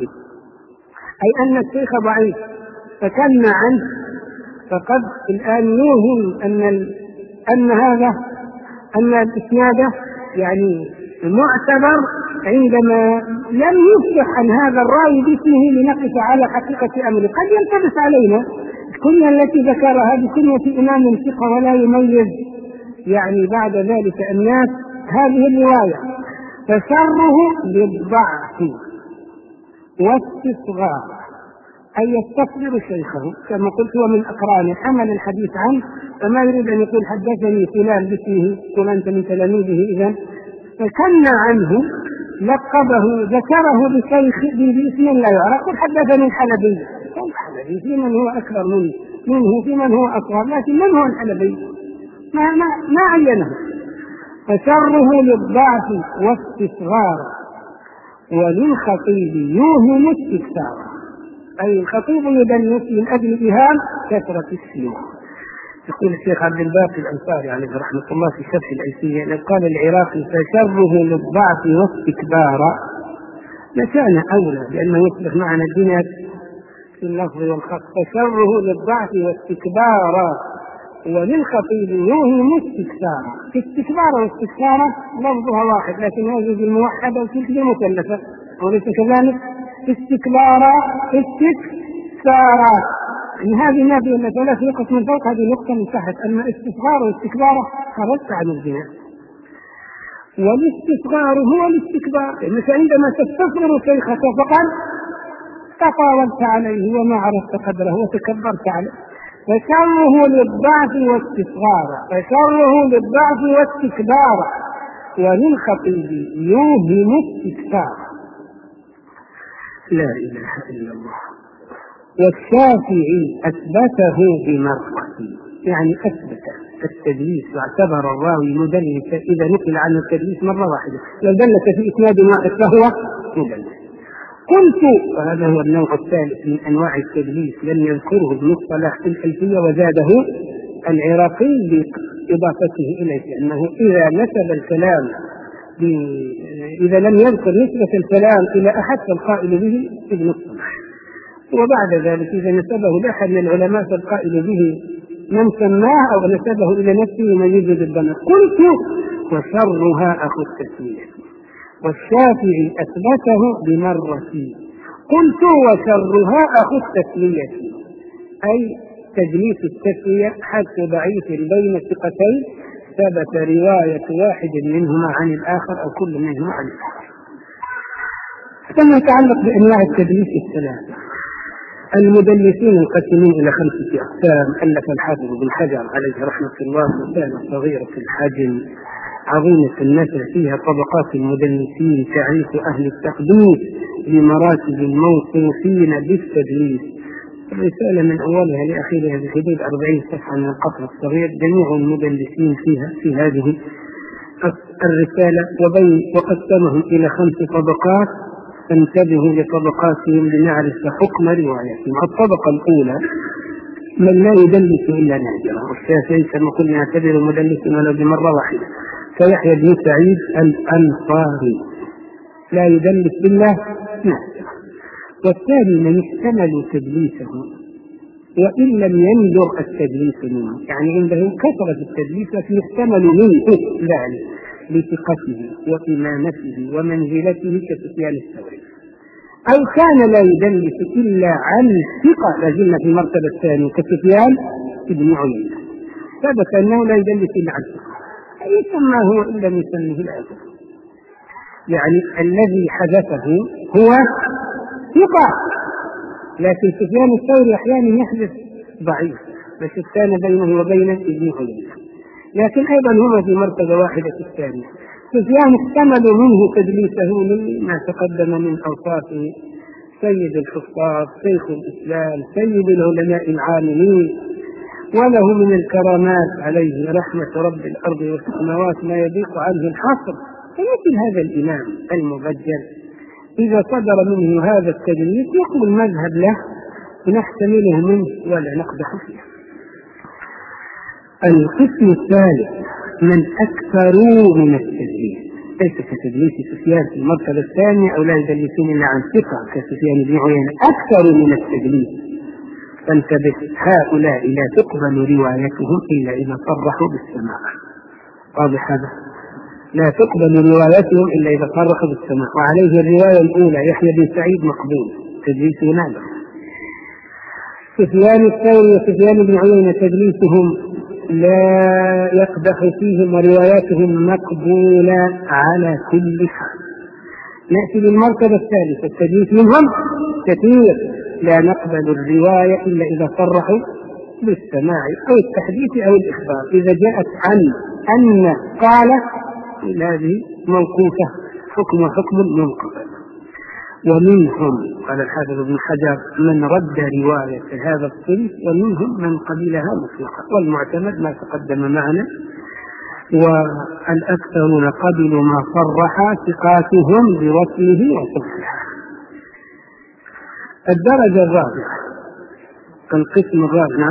أي أن الشيخ ضعيف فكن عنه، فقد الآن يوهم أن أن هذا أن الإسناد يعني معتبر عندما لم يفصح عن هذا الرأي باسمه لنقف على حقيقة أمره. قد يلتبس علينا الكنية التي ذكرها بكنية إمام ثقة ولا يميز يعني بعد ذلك الناس هذه الرواية، فشره للضعف والاستصغار، أي يستصغر شيخه كما قلت هو من أقرانه، حمل الحديث عنه فما يريد أن يقول حدثني فلان باسمه فلان من تلاميذه، إذن فكن عنه لقبه ذكره بشيخ باسم لا يعرف، قل حدثني الحلبي. الحلبي في من هو أكبر منه منه في من هو أصغر، لكن من هو الحلبي ما, ما, ما عينه. فشره للضعف والاستصغار. وللخطيب يوهم استكثار، أي الخطيب يدنس من أجل إيهام كثرة الشيوخ. يقول الشيخ عبد الباقي الأنصاري عليه رحمة الله في شرح الأيسية قال العراقي: فشره للضعف واستكبار. لكان أولى لأنه يصبح معنا الدنيا في اللفظ والخط. فشره للضعف واستكبار وللخطيب يوهم استكثارا. استكبار واستكثار لفظها واحد لكن هذه الموحدة وتلك المثلثة، وليس كذلك؟ استكبارا استكثارا، يعني هذه نافية أن ثلاث نقط من فوق هذه نقطة من تحت، أما استصغار واستكبار خرجت عن البناء. والاستصغار هو الاستكبار، إنك عندما تستصغر شيخك فقد تطاولت عليه وما عرفت قدره وتكبرت عليه. فشره للضعف والاستصغار فشره للضعف والاستكبار وللخطيب يوهم استكثار. لا إله إلا الله. والشافعي أثبته بمرة، يعني أثبت التدليس واعتبر الراوي مدلسا إذا نقل عنه التدليس مرة واحدة، لو دلس في إسناد واحد فهو مدلس. قلت وهذا هو النوع الثالث من أنواع التدليس لم يذكره ابن الصلاح في الألفية وزاده العراقي بإضافته إليه، لأنه إذا نسب الكلام إذا لم يذكر نسبة الكلام إلى أحد فالقائل به ابن الصلاح، وبعد ذلك إذا نسبه لأحد من العلماء فالقائل به من سماه أو نسبه إلى نفسه من يجد الضمير. قلت وشرها أخو التسمية. والشافعي أثبته بمرة. قلت وشرها أخو التسمية، أي تدليس التسوية حتى ضعيف بين ثقتين ثبت رواية واحد منهما عن الآخر أو كل منهما عن الآخر. ثم يتعلق بأنواع التدليس الثلاثة. المدلسين منقسمين إلى خمسة أقسام ألف الحافظ بن حجر عليه رحمة الله رسالة صغيرة في الحجم عظيمة النفع فيها طبقات المدلسين، تعريف أهل التقديس لمراتب الموصوفين بالتدليس. الرسالة من أولها لأخيرها بحدود أربعين صفحة من القطر الصغير، جميع المدلسين فيها في هذه الرسالة، وبين وقسمهم إلى خمس طبقات، فانتبهوا لطبقاتهم لنعرف حكم روايتهم. الطبقة الأولى من لا يدلس إلا نادرا، والشافعي كما قلنا يعتبر مدلسا ولو بمرة واحدة، فيحيى بن سعيد الأنصاري لا يدلس إلا نادرا. والثاني من يحتمل تدليسه وإن لم يندر التدليس منه، يعني عنده كثرة التدليس لكن يحتمل منه ذلك لثقته وإمامته ومنزلته كسفيان الثوري، أو كان لا يدلس إلا عن ثقة لازلنا في المرتبة الثانية كسفيان بن عيينة، ثبت أنه لا يدلس إلا عن ثقة، أي سماه هو إن لم يسمه الآخر، يعني الذي حدثه هو ثقة، لكن سفيان الثوري أحيانا يحدث ضعيف فشتان بينه وبين ابن عيينة، لكن أيضا هما في مرتبة واحدة في الثانية. سفيان احتمل منه تدليسه لما تقدم من أوصافه، سيد الحفاظ، شيخ الإسلام، سيد العلماء العاملين، وله من الكرامات عليه رحمة رب الأرض والسماوات ما يضيق عنه الحصر. فمثل هذا الإمام المبجل إذا صدر منه هذا التدليس يقول مذهب له ونحتمله منه ولا نقدح فيه. القسم الثالث من أكثروا من التدليس، ليس كتدليس سفيان في المرتبة الثانية أو لا يدلسون إلا عن ثقة كسفيان بن عيينة، أكثروا من التدليس. فانتبه، هؤلاء لا تقبل روايتهم إلا إذا صرحوا بالسماع. واضح هذا؟ لا تقبل روايتهم إلا إذا صرحوا بالسماع، وعليه الرواية الأولى يحيى بن سعيد مقبول تدليسه نادر. سفيان الثوري وسفيان بن عيينة تدليسهم لا يقدح فيهم ورواياتهم مقبولة على كل حال. نأتي للمرتبة الثالثة، التدليس منهم كثير، لا نقبل الرواية إلا إذا صرحوا بالسماع أو التحديث أو الإخبار. إذا جاءت عن أن قال هذه موقوفة حكم حكم منقطع. ومنهم قال الحافظ ابن حجر من رد رواية هذا الصنف، ومنهم من قبلها مطلقا، والمعتمد ما تقدم معنا. والأكثرون قبلوا ما صرح ثقاتهم بوصله وصححه. الدرجة الرابعة، القسم الرابع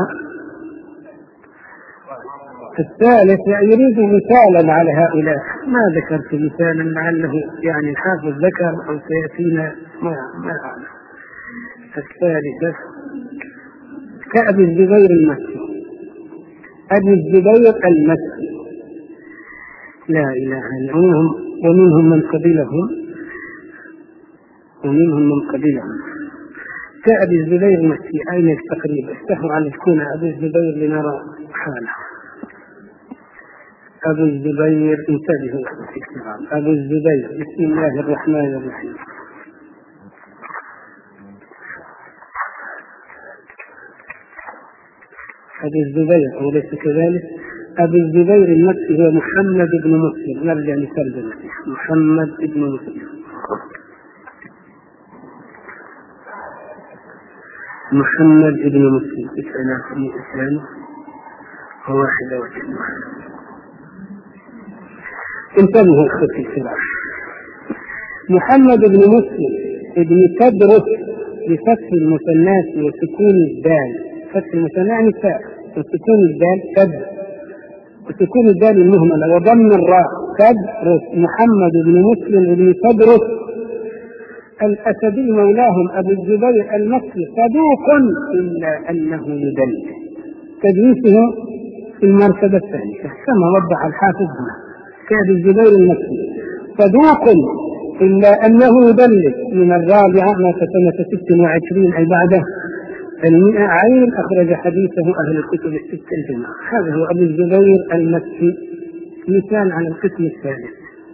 الثالث يريد مثالا على هؤلاء، ما ذكرت مثالا لعله يعني الحافظ ذكر أو سيأتينا ما ما أعلم. الثالثة كأبي الزبير المكي، أبي الزبير المكي لا إله إلا هو، ومنهم من قبلهم ومنهم من قبلهم كأبي الزبير المكي. أين التقريب؟ استحوا على تكون أبي الزبير لنرى حاله. أبو الزبير انتبهوا في الكرام، أبو الزبير بسم الله الرحمن الرحيم. أبو الزبير أو ليس كذلك؟ أبو الزبير المكي هو محمد بن مسلم. نرجع لترجمة محمد بن مسلم. محمد بن مسلم اسمه في إسلامه هو واحد وجه. انتبهوا اخوتي الكرام، محمد بن مسلم ابن تدرس بفتح المثنات وسكون الدال، فتح المثنى نساء وسكون الدال تد، وسكون الدال المهملة وضم الراء تدرس. محمد بن مسلم ابن تدرس الأسدي مولاهم أبو الزبير المكي صدوق إلا أنه يدلس، تدليسه في المرتبة الثانية كما وضح الحافظ هنا. كأبي الزبير المكي صدوق إلا أنه يدلس من الرابعة ما سنة ست وعشرين أي بعده المئة أخرج حديثه أهل الكتب الستة الجماعة. هذا هو أبو الزبير المكي. مثال على القسم الثالث.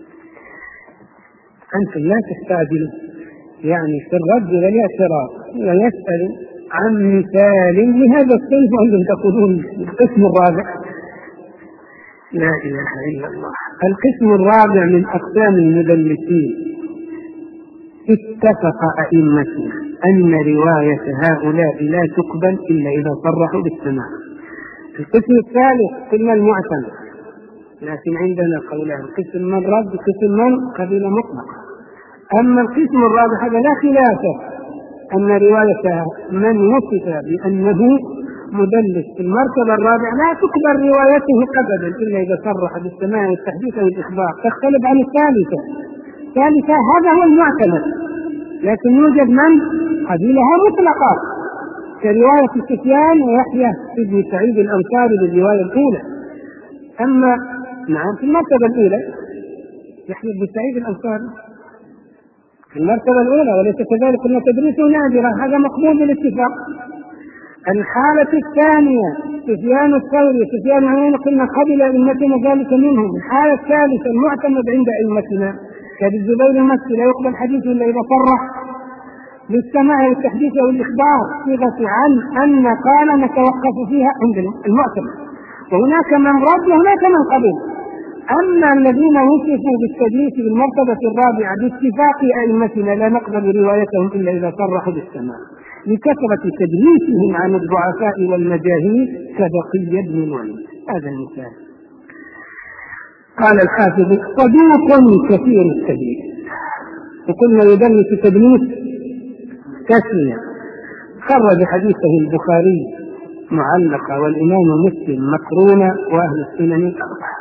أنتم لا تستعجلوا يعني في الرد والاعتراض ويسأل عن مثال لهذا الصنف وأنتم تقولون القسم الرابع. لا إله إلا الله. القسم الرابع من أقسام المدلسين. اتفق أئمتنا أن رواية هؤلاء لا تقبل إلا إذا صرحوا بالسماع. القسم الثالث قلنا المعتمد، لكن عندنا قولان: قسم من رد وقسم من قبل مطلقا. أما القسم الرابع هذا لا خلاف أن رواية من وصف بأنه مدلس في المرتبة الرابعة لا تقبل روايته أبدا إلا إذا صرح بالسماع والتحديث والإخبار، تختلف عن الثالثة. الثالثة هذا هو المعتمد، لكن يوجد من قبلها مطلقا كرواية سفيان ويحيى بن سعيد الأنصاري بالرواية الأولى. أما نعم في المرتبة الأولى يحيى بن سعيد الأنصاري في المرتبة الأولى، وليس كذلك أن تدريسه نادرا، هذا مقبول بالاتفاق. الحالة الثانية سفيان الثوري سفيان عيينة قلنا قبل أئمتنا ذلك منهم. الحالة الثالثة المعتمد عند أئمتنا كابن الزبير المكي لا يقبل حديثه إلا إذا صرح بالسماع والتحديث والإخبار صيغة عن أن قال نتوقف فيها عند المعتمد. وهناك من رد وهناك من قبل. أما الذين وصفوا بالتدليس بالمرتبة الرابعة باتفاق أئمتنا لا نقبل روايتهم إلا إذا صرحوا بالسماع لكثرة تدليسهم عن الضعفاء والمجاهيل كبقية بن الوليد. هذا المثال. قال الحافظ: صدوق كثير التدليس. وقلنا يدلس تدليس تسمية. خرج حديثه البخاري معلقة والإمام مسلم مقرونة وأهل السنن الأربعة.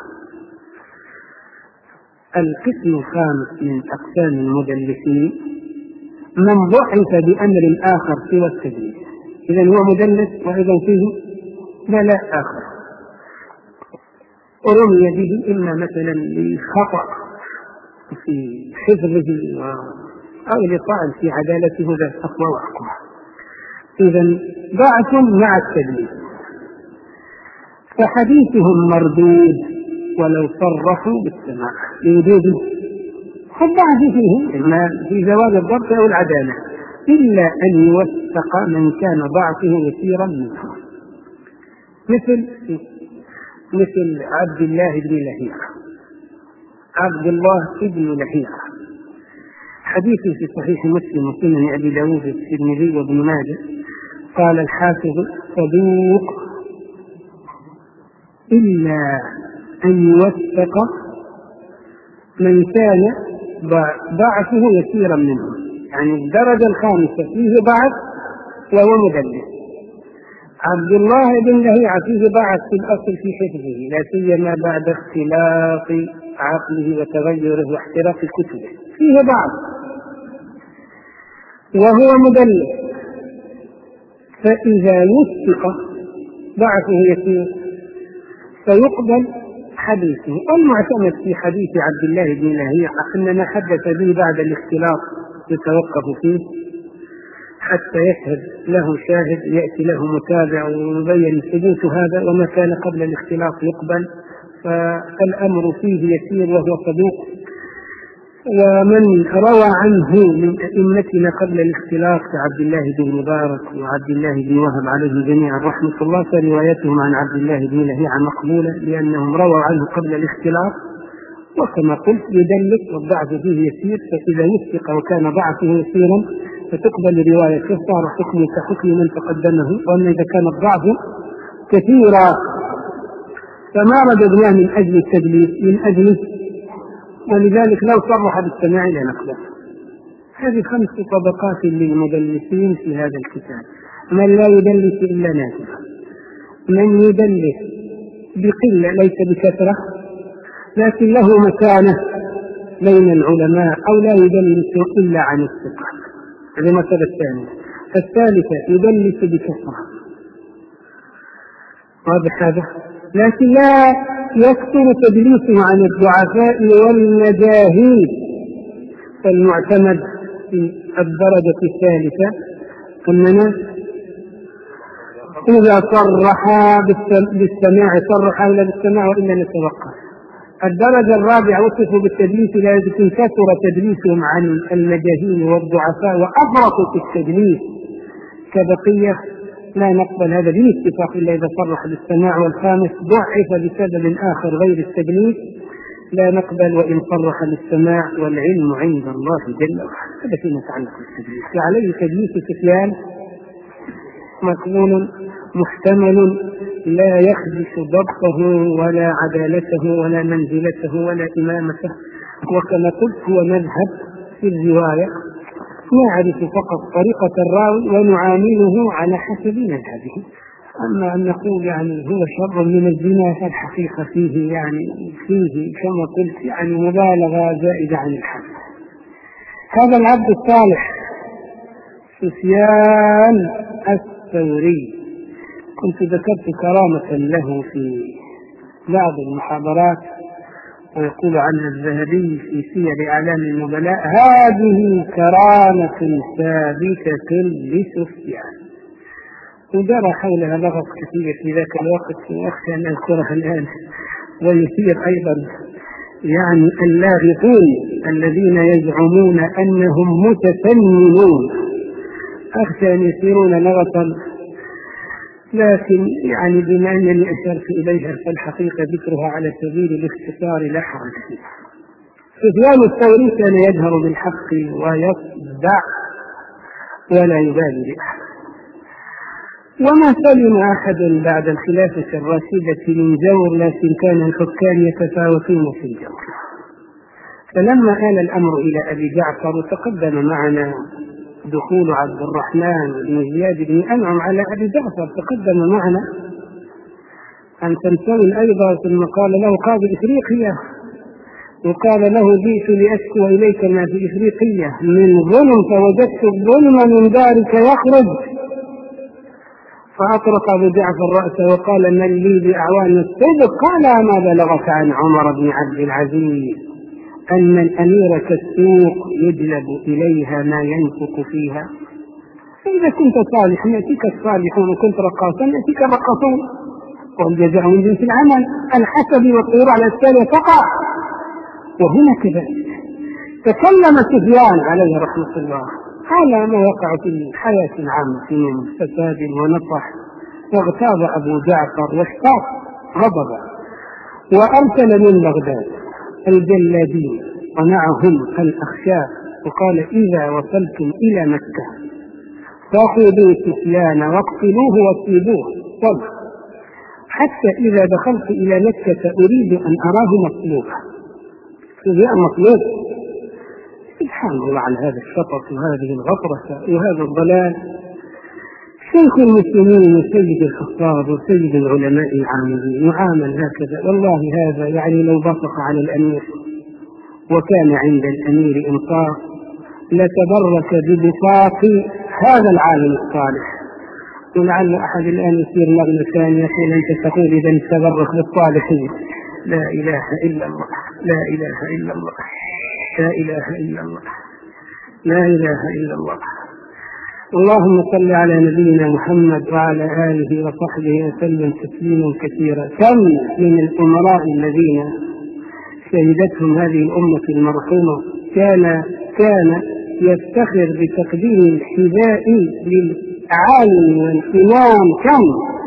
القسم الخامس من أقسام المدلسين من ضعف بأمر آخر سوى التدليس. إذن هو مدلس وإذا فيه بلاء آخر ورمي به إما مثلا لخطأ في حفظه أو لطعن في عدالته ذات أقوى وأقوى. إذن ضعف مع التدليس فحديثهم مردود ولو صرحوا بالسماع لوجود الضعف فيه إما في زوال الضبط أو العدالة، إلا أن يوثق من كان ضعفه يسيرا منه، مثل مثل عبد الله بن لهيعة. عبد الله بن لهيعة حديثه في صحيح مسلم وسنن أبي داود والترمذي وابن ماجه. قال الحافظ: صدوق إلا أن يوثق من كان ضعفه يسيرا منه، يعني الدرجة الخامسة فيه ضعف وهو مدلس. عبد الله بن لهيعة فيه ضعف في الأصل في حفظه لا سيما بعد اختلاط عقله وتغيره واحتراق كتبه، فيه ضعف وهو مدلس. فإذا وثق ضعفه يسير فيقبل حديثه. المعتمد في حديث عبد الله بن لهيعة أن ما حدث به بعد الاختلاط يتوقف فيه حتى يشهد له شاهد يأتي له متابع ويبين ثبوت هذا، وما كان قبل الاختلاط يقبل. فالأمر فيه يسير وهو صدوق. ومن روى عنه من أئمتنا قبل الاختلاط كعبد الله بن مبارك وعبد الله بن وهب عليهم جميعا رحمة الله، فروايتهم عن عبد الله بن لهيعة مقبولة لأنهم رووا عنه قبل الاختلاط. وكما قلت يدلس والضعف فيه يسير، فإذا وثق وكان ضعفه يسيرا فتقبل روايته صار حكم كحكم من تقدمه. وأما إذا كان الضعف كثيرا فما رددناه من أجل التدليس من أجله، ولذلك لو صرح بالسماع لنقبل. هذه خمس طبقات للمدلسين في هذا الكتاب. من لا يدلس إلا نادرا، من يدلس بقلة ليس بكثرة لكن له مكانة بين العلماء، أو لا يدلس إلا عن الثقة. هذه المرتبة الثانية. الثالثة يدلس بكثرة، واضح هذا، لكن لا يكثر تدليسه عن الضعفاء والمجاهيل. المعتمد في الدرجة الثالثة أننا إذا صرح بالسماع صرح إلا بالسماع وإلا نتوقف. الدرجة الرابعة وصفوا بالتدليس لكن كثر تدليسهم عن المجاهيل والضعفاء وأفرطوا في التدليس كبقية لا نقبل هذا بالاتفاق إلا إذا صرح بالسماع. والخامس ضعف بسبب آخر غير التدليس لا نقبل وإن صرح بالسماع والعلم عند الله جل وعلا. هذا فيما يتعلق بالتدليس. فعليه تدليس سفيان مقبول محتمل لا يخدش ضبطه ولا عدالته ولا منزلته ولا إمامته. وكما قلت هو مذهب في الرواية نعرف فقط طريقة الراوي ونعامله على حسب مذهبه. أما أن نقول يعني هو شر من الزنا فالحقيقة فيه يعني فيه كما قلت يعني مبالغة زائدة عن الحد. هذا العبد الصالح سفيان الثوري كنت ذكرت كرامة له في بعض المحاضرات ويقول عنها الذهبي في سير أعلام النبلاء هذه كرامة ثابتة لسفيان. وجرى حولها لغط كثير في ذاك الوقت وأخشى أن أذكرها الآن ويثير أيضا يعني اللاغطون الذين يزعمون أنهم متفننون أخشى أن يثيرون لغطا. لكن يعني بما أنني أشرت إليها فالحقيقة ذكرها على سبيل الاختصار لا حرج فيه. سفيان الثوري كان يجهر بالحق ويصدع ولا يبالي بأحد. وما سلم أحد بعد الخلافة الراشدة من جور لكن كان الحكام يتفاوتون في الجور. فلما آل الأمر إلى أبي جعفر وتقدم معنا دخول عبد الرحمن بن زياد بن أنعم على أبي جعفر تقدم معنا أن تنسوي أيضا ثم قال له قاضي إفريقيا وقال له جئت لأشكو إليك ما في إفريقيا من ظلم فوجدت الظلم من دارك يخرج. فأطرق أبو جعفر رأسه وقال من لي بأعوان الصدق؟ قال ما بلغك عن عمر بن عبد العزيز أن الأمير كالسوق يجلب إليها ما ينفق فيها. فإذا كنت صالحا يأتيك الصالحون وكنت رقاصا يأتيك الرقاصون والجزاء من جنس العمل الحسب والطيور على التالي تقع. وهنا كذلك تكلم سفيان عليه رحمة الله على ما وقع في الحياة العامة من فساد ونصح واغتاظ أبو جعفر واشتاق غضبا وأرسل من بغداد الجلادين ومعهم الأخشاب وقال إذا وصلتم إلى مكة فخذوا سفيان واقتلوه واصلبوه صلح حتى إذا دخلت إلى مكة أريد أن أراه مصلوبا. سفيان مصلوب. سبحان الله على هذا الشطط وهذه الغطرسة وهذا الضلال. شيخ المسلمين وسيد الحفاظ وسيد العلماء العاملين يعامل هكذا. والله هذا يعني لو بصق على الأمير وكان عند الأمير إنصاف لتبرك ببساط هذا العالم الصالح. ولعل أحد الآن يصير نغمة ثانية يقول أنت تقول إذا تبرك بالصالحين. لا إله إلا الله لا إله إلا الله لا إله إلا الله لا إله إلا الله. اللهم صل على نبينا محمد وعلى آله وصحبه وسلم تسليما كثيرا. كم من الأمراء الذين شهدتهم هذه الأمة المرحومة كان كان يفتخر بتقديم الحذاء للعالم والإمام. كم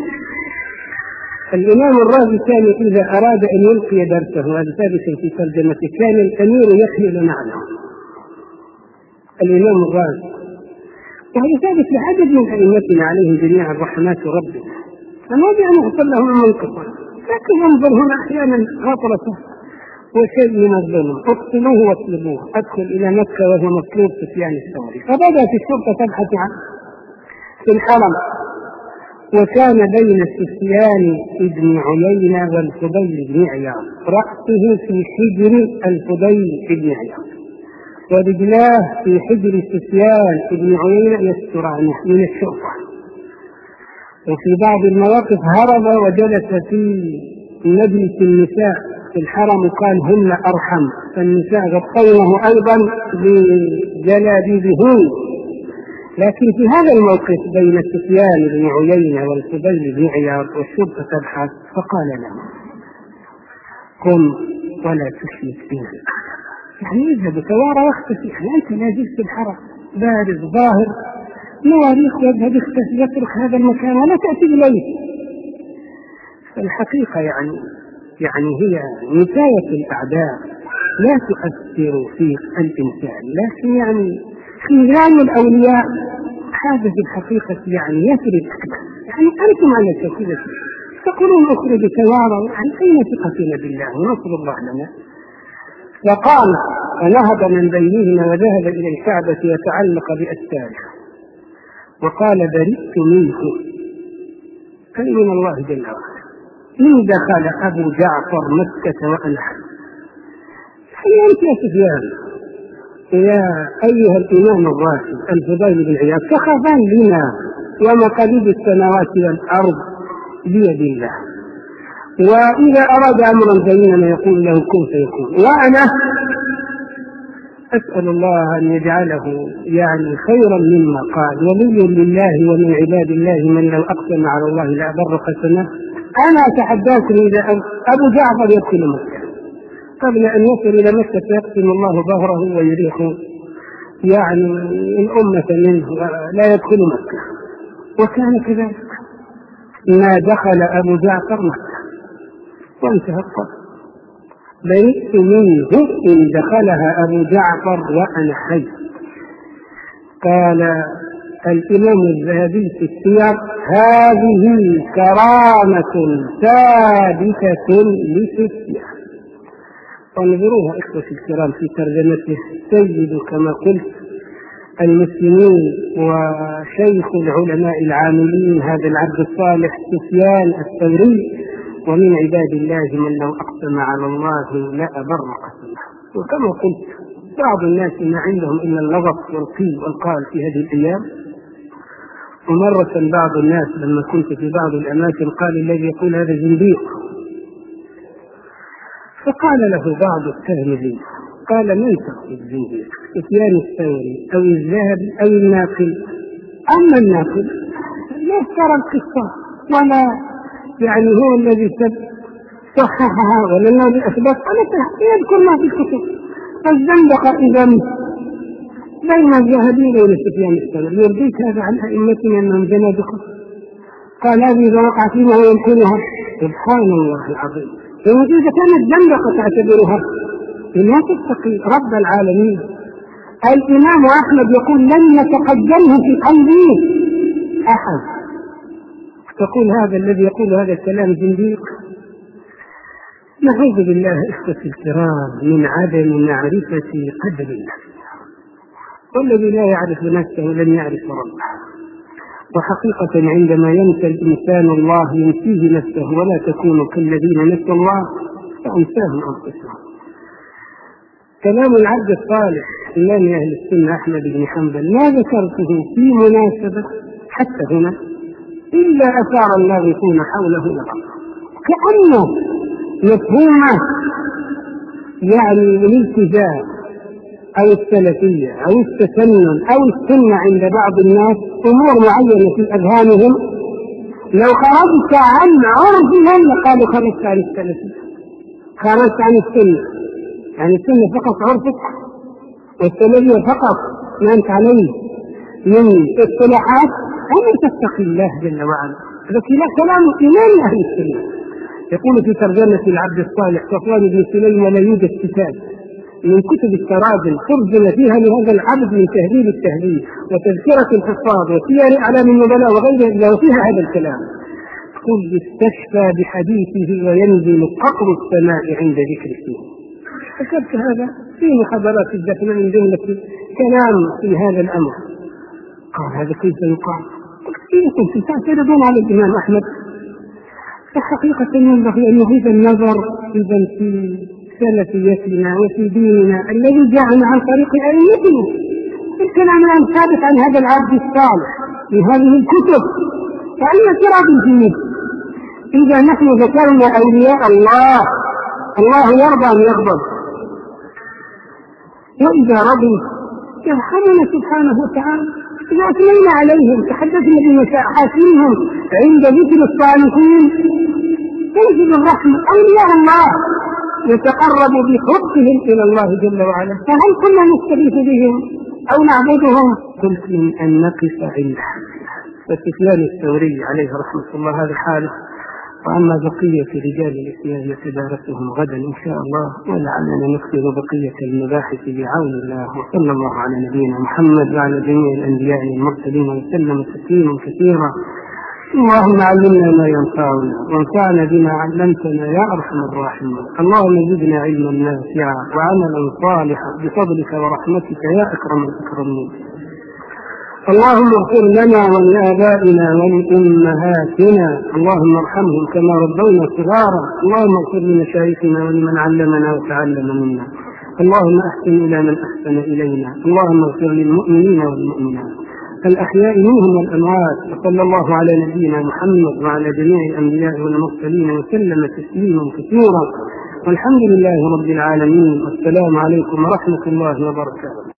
الإمام الرازي كان إذا أراد أن يلقي درسه هذا ثابت في ترجمته كان الأمير يحمل نعله. الإمام الرازي وهذا ثابت لعدد من أئمتنا عليهم جميعا رحمات ربنا. فما بأن أحصل لهم منقصا لكن انظر هنا أحيانا غطرته وشيء من الظلم اقتلوه واصلبوه. أدخل إلى مكة وهو مطلوب سفيان الثوري فبدأت الشرطة تبحث عن في الحرم وكان بين سفيان بن عيينة والفضيل بن عياض رأسه في حجر الفضيل بن عياض ورجلاه في حجر سفيان بن عيينة يسترانه من الشرطة. وفي بعض المواقف هرب وجلس في مجلس النساء في الحرم وقال هن أرحم فالنساء غطينه أيضا بجلابيبهن لكن في هذا الموقف بين سفيان بن عيينة والفضيل بن عياض والشبهة تبحث، فقال له: قم ولا تشرك بنا، يعني اذهب توارى واختفي، يعني انت لا زلت في الحرم بارز ظاهر مواريخ، واذهب اختفي يترك هذا المكان ولا تأتي إليه. فالحقيقة يعني يعني هي نكاية الأعداء لا تؤثر في الإنسان، لكن يعني خذلان الأولياء هذا في الحقيقة يعني يفرد أكبر. يعني أنتم على الكثير تقولون اخرج توارى، يعني أين ثقتنا بالله ونصر الله لنا؟ فقام ونهض من بينهما وذهب إلى الكعبة يتعلق بأستاره وقال: برئت منه، أي من الله جل وعلا، إن دخل أبو جعفر مكة وأنا حي. يعني أنت يا سفيان يا أيها الإمام الراشد الفضيل بن عياض تخافان لنا ومقاليد السماوات والأرض بيد الله، وإذا أراد أمرا بيننا يقول له كن فيكون، وأنا أسأل الله أن يجعله يعني خيرا مما قال، ولي لله ومن عباد الله من لو أقسم على الله لأبر قسمه. أنا أتحداكم إذا أبو جعفر يدخل مكة قبل أن يصل إلى مكة يقسم الله ظهره ويريح يعني الأمة منه لا يدخل مكة، وكان كذلك ما دخل أبو جعفر مكة وانتهى القصة. برئت منه إن دخلها أبو جعفر وأنا حي. قال الإمام الذهبي في السير: هذه كرامة ثابتة لسفيان. وانظروها إخوتي الكرام في ترجمته: سيد كما قلت المسلمين وشيخ العلماء العاملين هذا العبد الصالح سفيان الثوري، ومن عباد الله من لو أقسم على الله لأبر قسمه. وكما قلت بعض الناس ما عندهم إلا اللغط والقيل والقال في هذه الأيام. ومرة بعض الناس لما كنت في بعض الأماكن قال الذي يقول هذا زنديق، فقال له بعض التلاميذ قال: من تقصد زنديق؟ سفيان الثوري أو الذهبي أو الناقل؟ أما الناقل لا يذكر القصة ولا يعني هو الذي صححها ولا الذي أثبت، يذكر ما في الكتب. فالزندقة إذا بين الذهبي وبين سفيان الثوري يرضيك هذا عن أئمتنا أنهم زنادقة؟ قال: هذه إذا وقع فيما يمكنها. سبحان الله العظيم. إذا كانت زندقة تعتبرها لا تتقي رب العالمين. الإمام أحمد يقول: لن يتقدمه في قلبي أحد. تقول هذا الذي يقول هذا الكلام زنديق؟ نعوذ بالله إخوتي الكرام من عدم معرفة قدر الله، والذي لا يعرف نفسه لن يعرف ربه. وحقيقة عندما ينسى الإنسان الله ينسيه نفسه، ولا تكونوا كالذين نسوا الله فأنساهم أنفسهم. كلام العبد الصالح إمام أهل السنة أحمد بن حنبل ما ذكرته في مناسبة حتى هنا إلا أثار الناظرون حوله لغط، كأنه مفهوم يعني الالتزام أو السلفية أو التسنن أو السنة عند بعض الناس أمور معينة في أذهانهم، لو خرجت عن عرفهم لقالوا خرجت عن السلفية، خرجت عن السنة. يعني السنة فقط عرفك، والسلفية فقط ما أنت عليه من اصطلاحات. أن تتقي الله جل وعلا. هذا كلام إمام أهل السنة يقول في ترجمة العبد الصالح صفوان بن سليم: ولا يوجد كتاب من كتب التراجم ترجم فيها لهذا العبد من تهذيب التهذيب وتذكرة الحفاظ وسير أعلام النبلاء وغيرها إلا وفيها هذا الكلام. قل يستشفى بحديثه وينزل قطر السماء عند ذكر اسمه. فكرت هذا في محاضرات الدفن من جملة كلام في هذا الأمر. قال: هذا كيف يقال؟ إن كنتم تعترضون على الإمام أحمد فحقيقة ينبغي أن يعيد النظر إذا في سلفيتنا وفي ديننا الذي جاءنا عن طريق أئمتنا. الكلام الآن ثابت عن هذا العبد الصالح في هذه الكتب، فأي اعتراض فيه؟ إذا نحن ذكرنا أولياء الله الله يرضى أن يغضب، وإذا رضي يرحمنا سبحانه وتعالى. إذا أثنينا عليهم تحدثنا بمساحاتهم عند ذكر الصالحين تجد الرحمة أولياء الله يتقرب بحبهم إلى الله جل وعلا. فهل كنا نستغيث بهم أو نعبدهم؟ قلت من أن نقف عنده. فسفيان الثوري عليه رحمة الله هذا حاله، وأما بقية رجال الإسلام يتدارسهم غدا إن شاء الله، ولعلنا نكتب بقية المباحث بعون الله. وصلى الله على نبينا محمد وعلى جميع الأنبياء والمرسلين وسلم تسليما كثيرا. اللهم علمنا ما ينفعنا وانفعنا بما علمتنا يا أرحم الراحمين. اللهم زدنا علما نافعا وعملا صالحا بفضلك ورحمتك يا أكرم الأكرمين. اللهم اغفر لنا ولآبائنا ولأمهاتنا، اللهم ارحمهم كما ربونا صغارا. اللهم اغفر لمشايخنا ولمن علمنا وتعلم منا. اللهم أحسن إلى من أحسن إلينا. اللهم اغفر للمؤمنين والمؤمنات الأحياء منهم والأموات. وصلى الله على نبينا محمد وعلى جميع الأنبياء والمرسلين وسلم تسليما كثيرا، والحمد لله رب العالمين. والسلام عليكم ورحمة الله وبركاته.